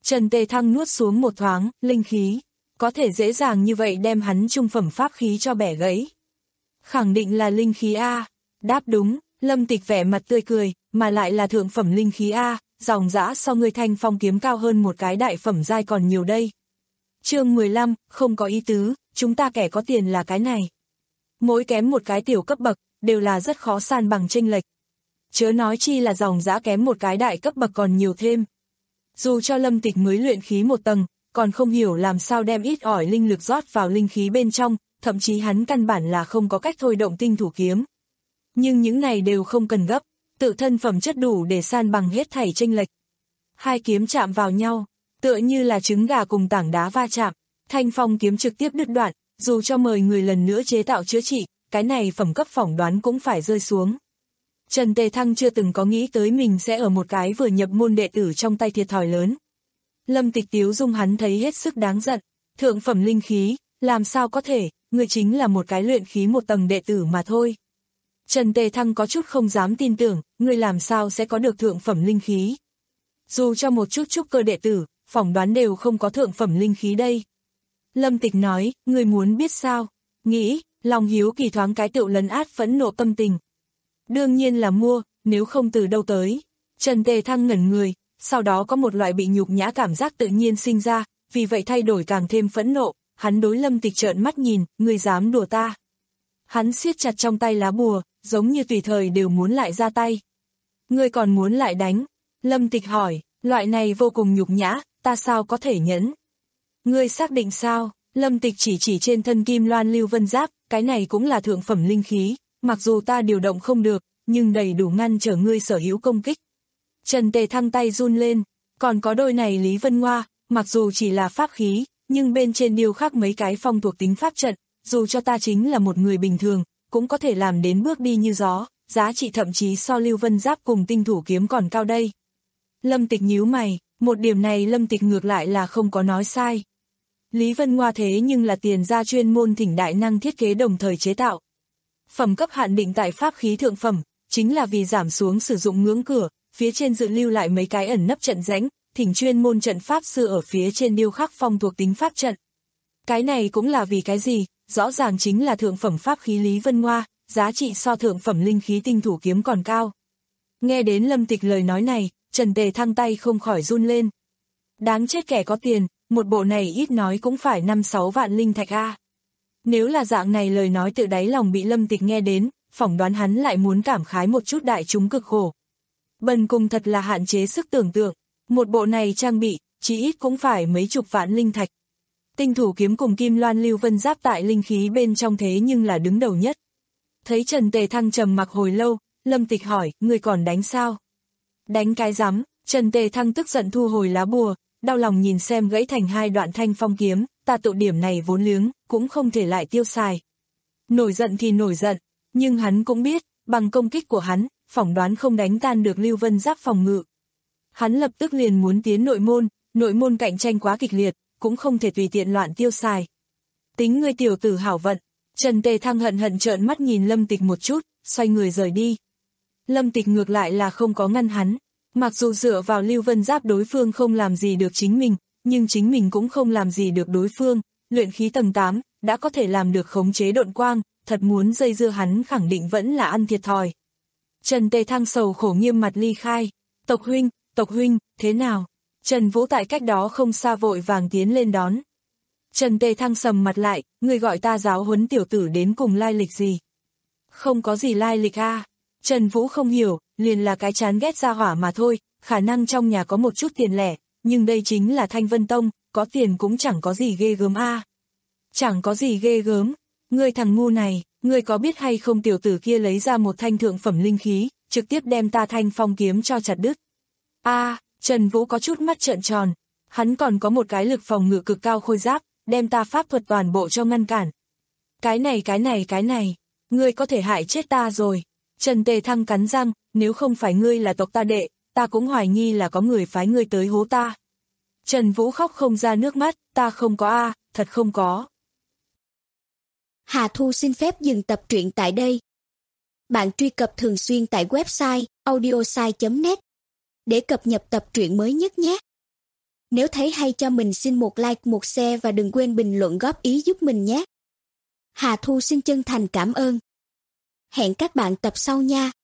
Trần Tề Thăng nuốt xuống một thoáng, linh khí. Có thể dễ dàng như vậy đem hắn trung phẩm pháp khí cho bẻ gãy. Khẳng định là linh khí A. Đáp đúng, Lâm Tịch vẻ mặt tươi cười, mà lại là thượng phẩm linh khí A, dòng dã so người Thanh Phong kiếm cao hơn một cái đại phẩm giai còn nhiều đây. Chương mười lăm, không có ý tứ, chúng ta kẻ có tiền là cái này. Mỗi kém một cái tiểu cấp bậc, đều là rất khó san bằng chênh lệch. Chớ nói chi là dòng dã kém một cái đại cấp bậc còn nhiều thêm. Dù cho Lâm Tịch mới luyện khí một tầng, còn không hiểu làm sao đem ít ỏi linh lực rót vào linh khí bên trong, thậm chí hắn căn bản là không có cách thôi động tinh thủ kiếm. Nhưng những này đều không cần gấp, tự thân phẩm chất đủ để san bằng hết thảy chênh lệch. Hai kiếm chạm vào nhau, tựa như là trứng gà cùng tảng đá va chạm, Thanh Phong kiếm trực tiếp đứt đoạn, dù cho mời người lần nữa chế tạo chữa trị, cái này phẩm cấp phỏng đoán cũng phải rơi xuống. Trần Tề Thăng chưa từng có nghĩ tới mình sẽ ở một cái vừa nhập môn đệ tử trong tay thiệt thòi lớn. Lâm Tịch tiếu dung hắn thấy hết sức đáng giận, thượng phẩm linh khí, làm sao có thể, người chính là một cái luyện khí một tầng đệ tử mà thôi. Trần Tề Thăng có chút không dám tin tưởng, người làm sao sẽ có được thượng phẩm linh khí. Dù cho một chút trúc cơ đệ tử, phỏng đoán đều không có thượng phẩm linh khí đây. Lâm Tịch nói, người muốn biết sao, nghĩ, lòng hiếu kỳ thoáng cái tựu lấn át phẫn nộ tâm tình. Đương nhiên là mua, nếu không từ đâu tới. Trần Tề Thăng ngẩn người, sau đó có một loại bị nhục nhã cảm giác tự nhiên sinh ra, vì vậy thay đổi càng thêm phẫn nộ, hắn đối Lâm Tịch trợn mắt nhìn, người dám đùa ta. Hắn siết chặt trong tay lá bùa, giống như tùy thời đều muốn lại ra tay. Ngươi còn muốn lại đánh? Lâm Tịch hỏi, loại này vô cùng nhục nhã, ta sao có thể nhẫn? Ngươi xác định sao? Lâm Tịch chỉ chỉ trên thân kim loan lưu vân giáp, cái này cũng là thượng phẩm linh khí, mặc dù ta điều động không được, nhưng đầy đủ ngăn trở ngươi sở hữu công kích. Trần Tề Thăng tay run lên, còn có đôi này Lý Vân Ngoa, mặc dù chỉ là pháp khí, nhưng bên trên điêu khắc mấy cái phong thuộc tính pháp trận, dù cho ta chính là một người bình thường, cũng có thể làm đến bước đi như gió, giá trị thậm chí so lưu vân giáp cùng tinh thủ kiếm còn cao đây. Lâm Tịch nhíu mày, một điểm này Lâm Tịch ngược lại là không có nói sai. Lý Vân Ngoa thế nhưng là tiền gia chuyên môn thỉnh đại năng thiết kế đồng thời chế tạo. Phẩm cấp hạn định tại pháp khí thượng phẩm, chính là vì giảm xuống sử dụng ngưỡng cửa, phía trên dự lưu lại mấy cái ẩn nấp trận rãnh, thỉnh chuyên môn trận pháp sư ở phía trên điêu khắc phong thuộc tính pháp trận. Cái này cũng là vì cái gì, rõ ràng chính là thượng phẩm pháp khí Lý Vân Ngoa, giá trị so thượng phẩm linh khí tinh thủ kiếm còn cao. Nghe đến Lâm Tịch lời nói này, Trần Tề Thăng tay không khỏi run lên. Đáng chết kẻ có tiền, một bộ này ít nói cũng phải năm sáu vạn linh thạch a. Nếu là dạng này lời nói tự đáy lòng bị Lâm Tịch nghe đến, phỏng đoán hắn lại muốn cảm khái một chút đại chúng cực khổ. Bần cùng thật là hạn chế sức tưởng tượng, một bộ này trang bị, chỉ ít cũng phải mấy chục vạn linh thạch. Tinh thủ kiếm cùng kim loan lưu vân giáp tại linh khí bên trong thế nhưng là đứng đầu nhất. Thấy Trần Tề Thăng trầm mặc hồi lâu, Lâm Tịch hỏi, người còn đánh sao? Đánh cái rắm, Trần Tề Thăng tức giận thu hồi lá bùa, đau lòng nhìn xem gãy thành hai đoạn thanh phong kiếm, ta tụ điểm này vốn liếng, cũng không thể lại tiêu xài. Nổi giận thì nổi giận, nhưng hắn cũng biết, bằng công kích của hắn, phỏng đoán không đánh tan được lưu vân giáp phòng ngự. Hắn lập tức liền muốn tiến nội môn, nội môn cạnh tranh quá kịch liệt, cũng không thể tùy tiện loạn tiêu xài. Tính ngươi tiểu tử hảo vận, Trần Tề Thăng hận hận trợn mắt nhìn Lâm Tịch một chút, xoay người rời đi. Lâm Tịch ngược lại là không có ngăn hắn, mặc dù dựa vào lưu vân giáp đối phương không làm gì được chính mình, nhưng chính mình cũng không làm gì được đối phương, luyện khí tầng tám, đã có thể làm được khống chế độn quang, thật muốn dây dưa hắn khẳng định vẫn là ăn thiệt thòi. Trần Tề Thăng sầu khổ nghiêm mặt ly khai, tộc huynh, tộc huynh, thế nào? Trần Vũ tại cách đó không xa vội vàng tiến lên đón. Trần Tề Thăng sầm mặt lại, người gọi ta giáo huấn tiểu tử đến cùng lai lịch gì? Không có gì lai lịch a. À. Trần Vũ không hiểu, liền là cái chán ghét ra hỏa mà thôi, khả năng trong nhà có một chút tiền lẻ, nhưng đây chính là Thanh Vân Tông, có tiền cũng chẳng có gì ghê gớm a. À. Chẳng có gì ghê gớm, ngươi thằng ngu này, ngươi có biết hay không tiểu tử kia lấy ra một thanh thượng phẩm linh khí, trực tiếp đem ta thanh phong kiếm cho chặt đứt. A, à, Trần Vũ có chút mắt trợn tròn, hắn còn có một cái lực phòng ngự cực cao khôi giáp, đem ta pháp thuật toàn bộ cho ngăn cản. Cái này cái này cái này, ngươi có thể hại chết ta rồi. Trần Tề Thăng cắn răng, nếu không phải ngươi là tộc ta đệ, ta cũng hoài nghi là có người phái ngươi tới hố ta. Trần Vũ khóc không ra nước mắt, ta không có a, à, thật không có. Hà Thu xin phép dừng tập truyện tại đây. Bạn truy cập thường xuyên tại website audiosai chấm net để cập nhật tập truyện mới nhất nhé. Nếu thấy hay cho mình xin một like, một share và đừng quên bình luận góp ý giúp mình nhé. Hà Thu xin chân thành cảm ơn. Hẹn các bạn tập sau nha.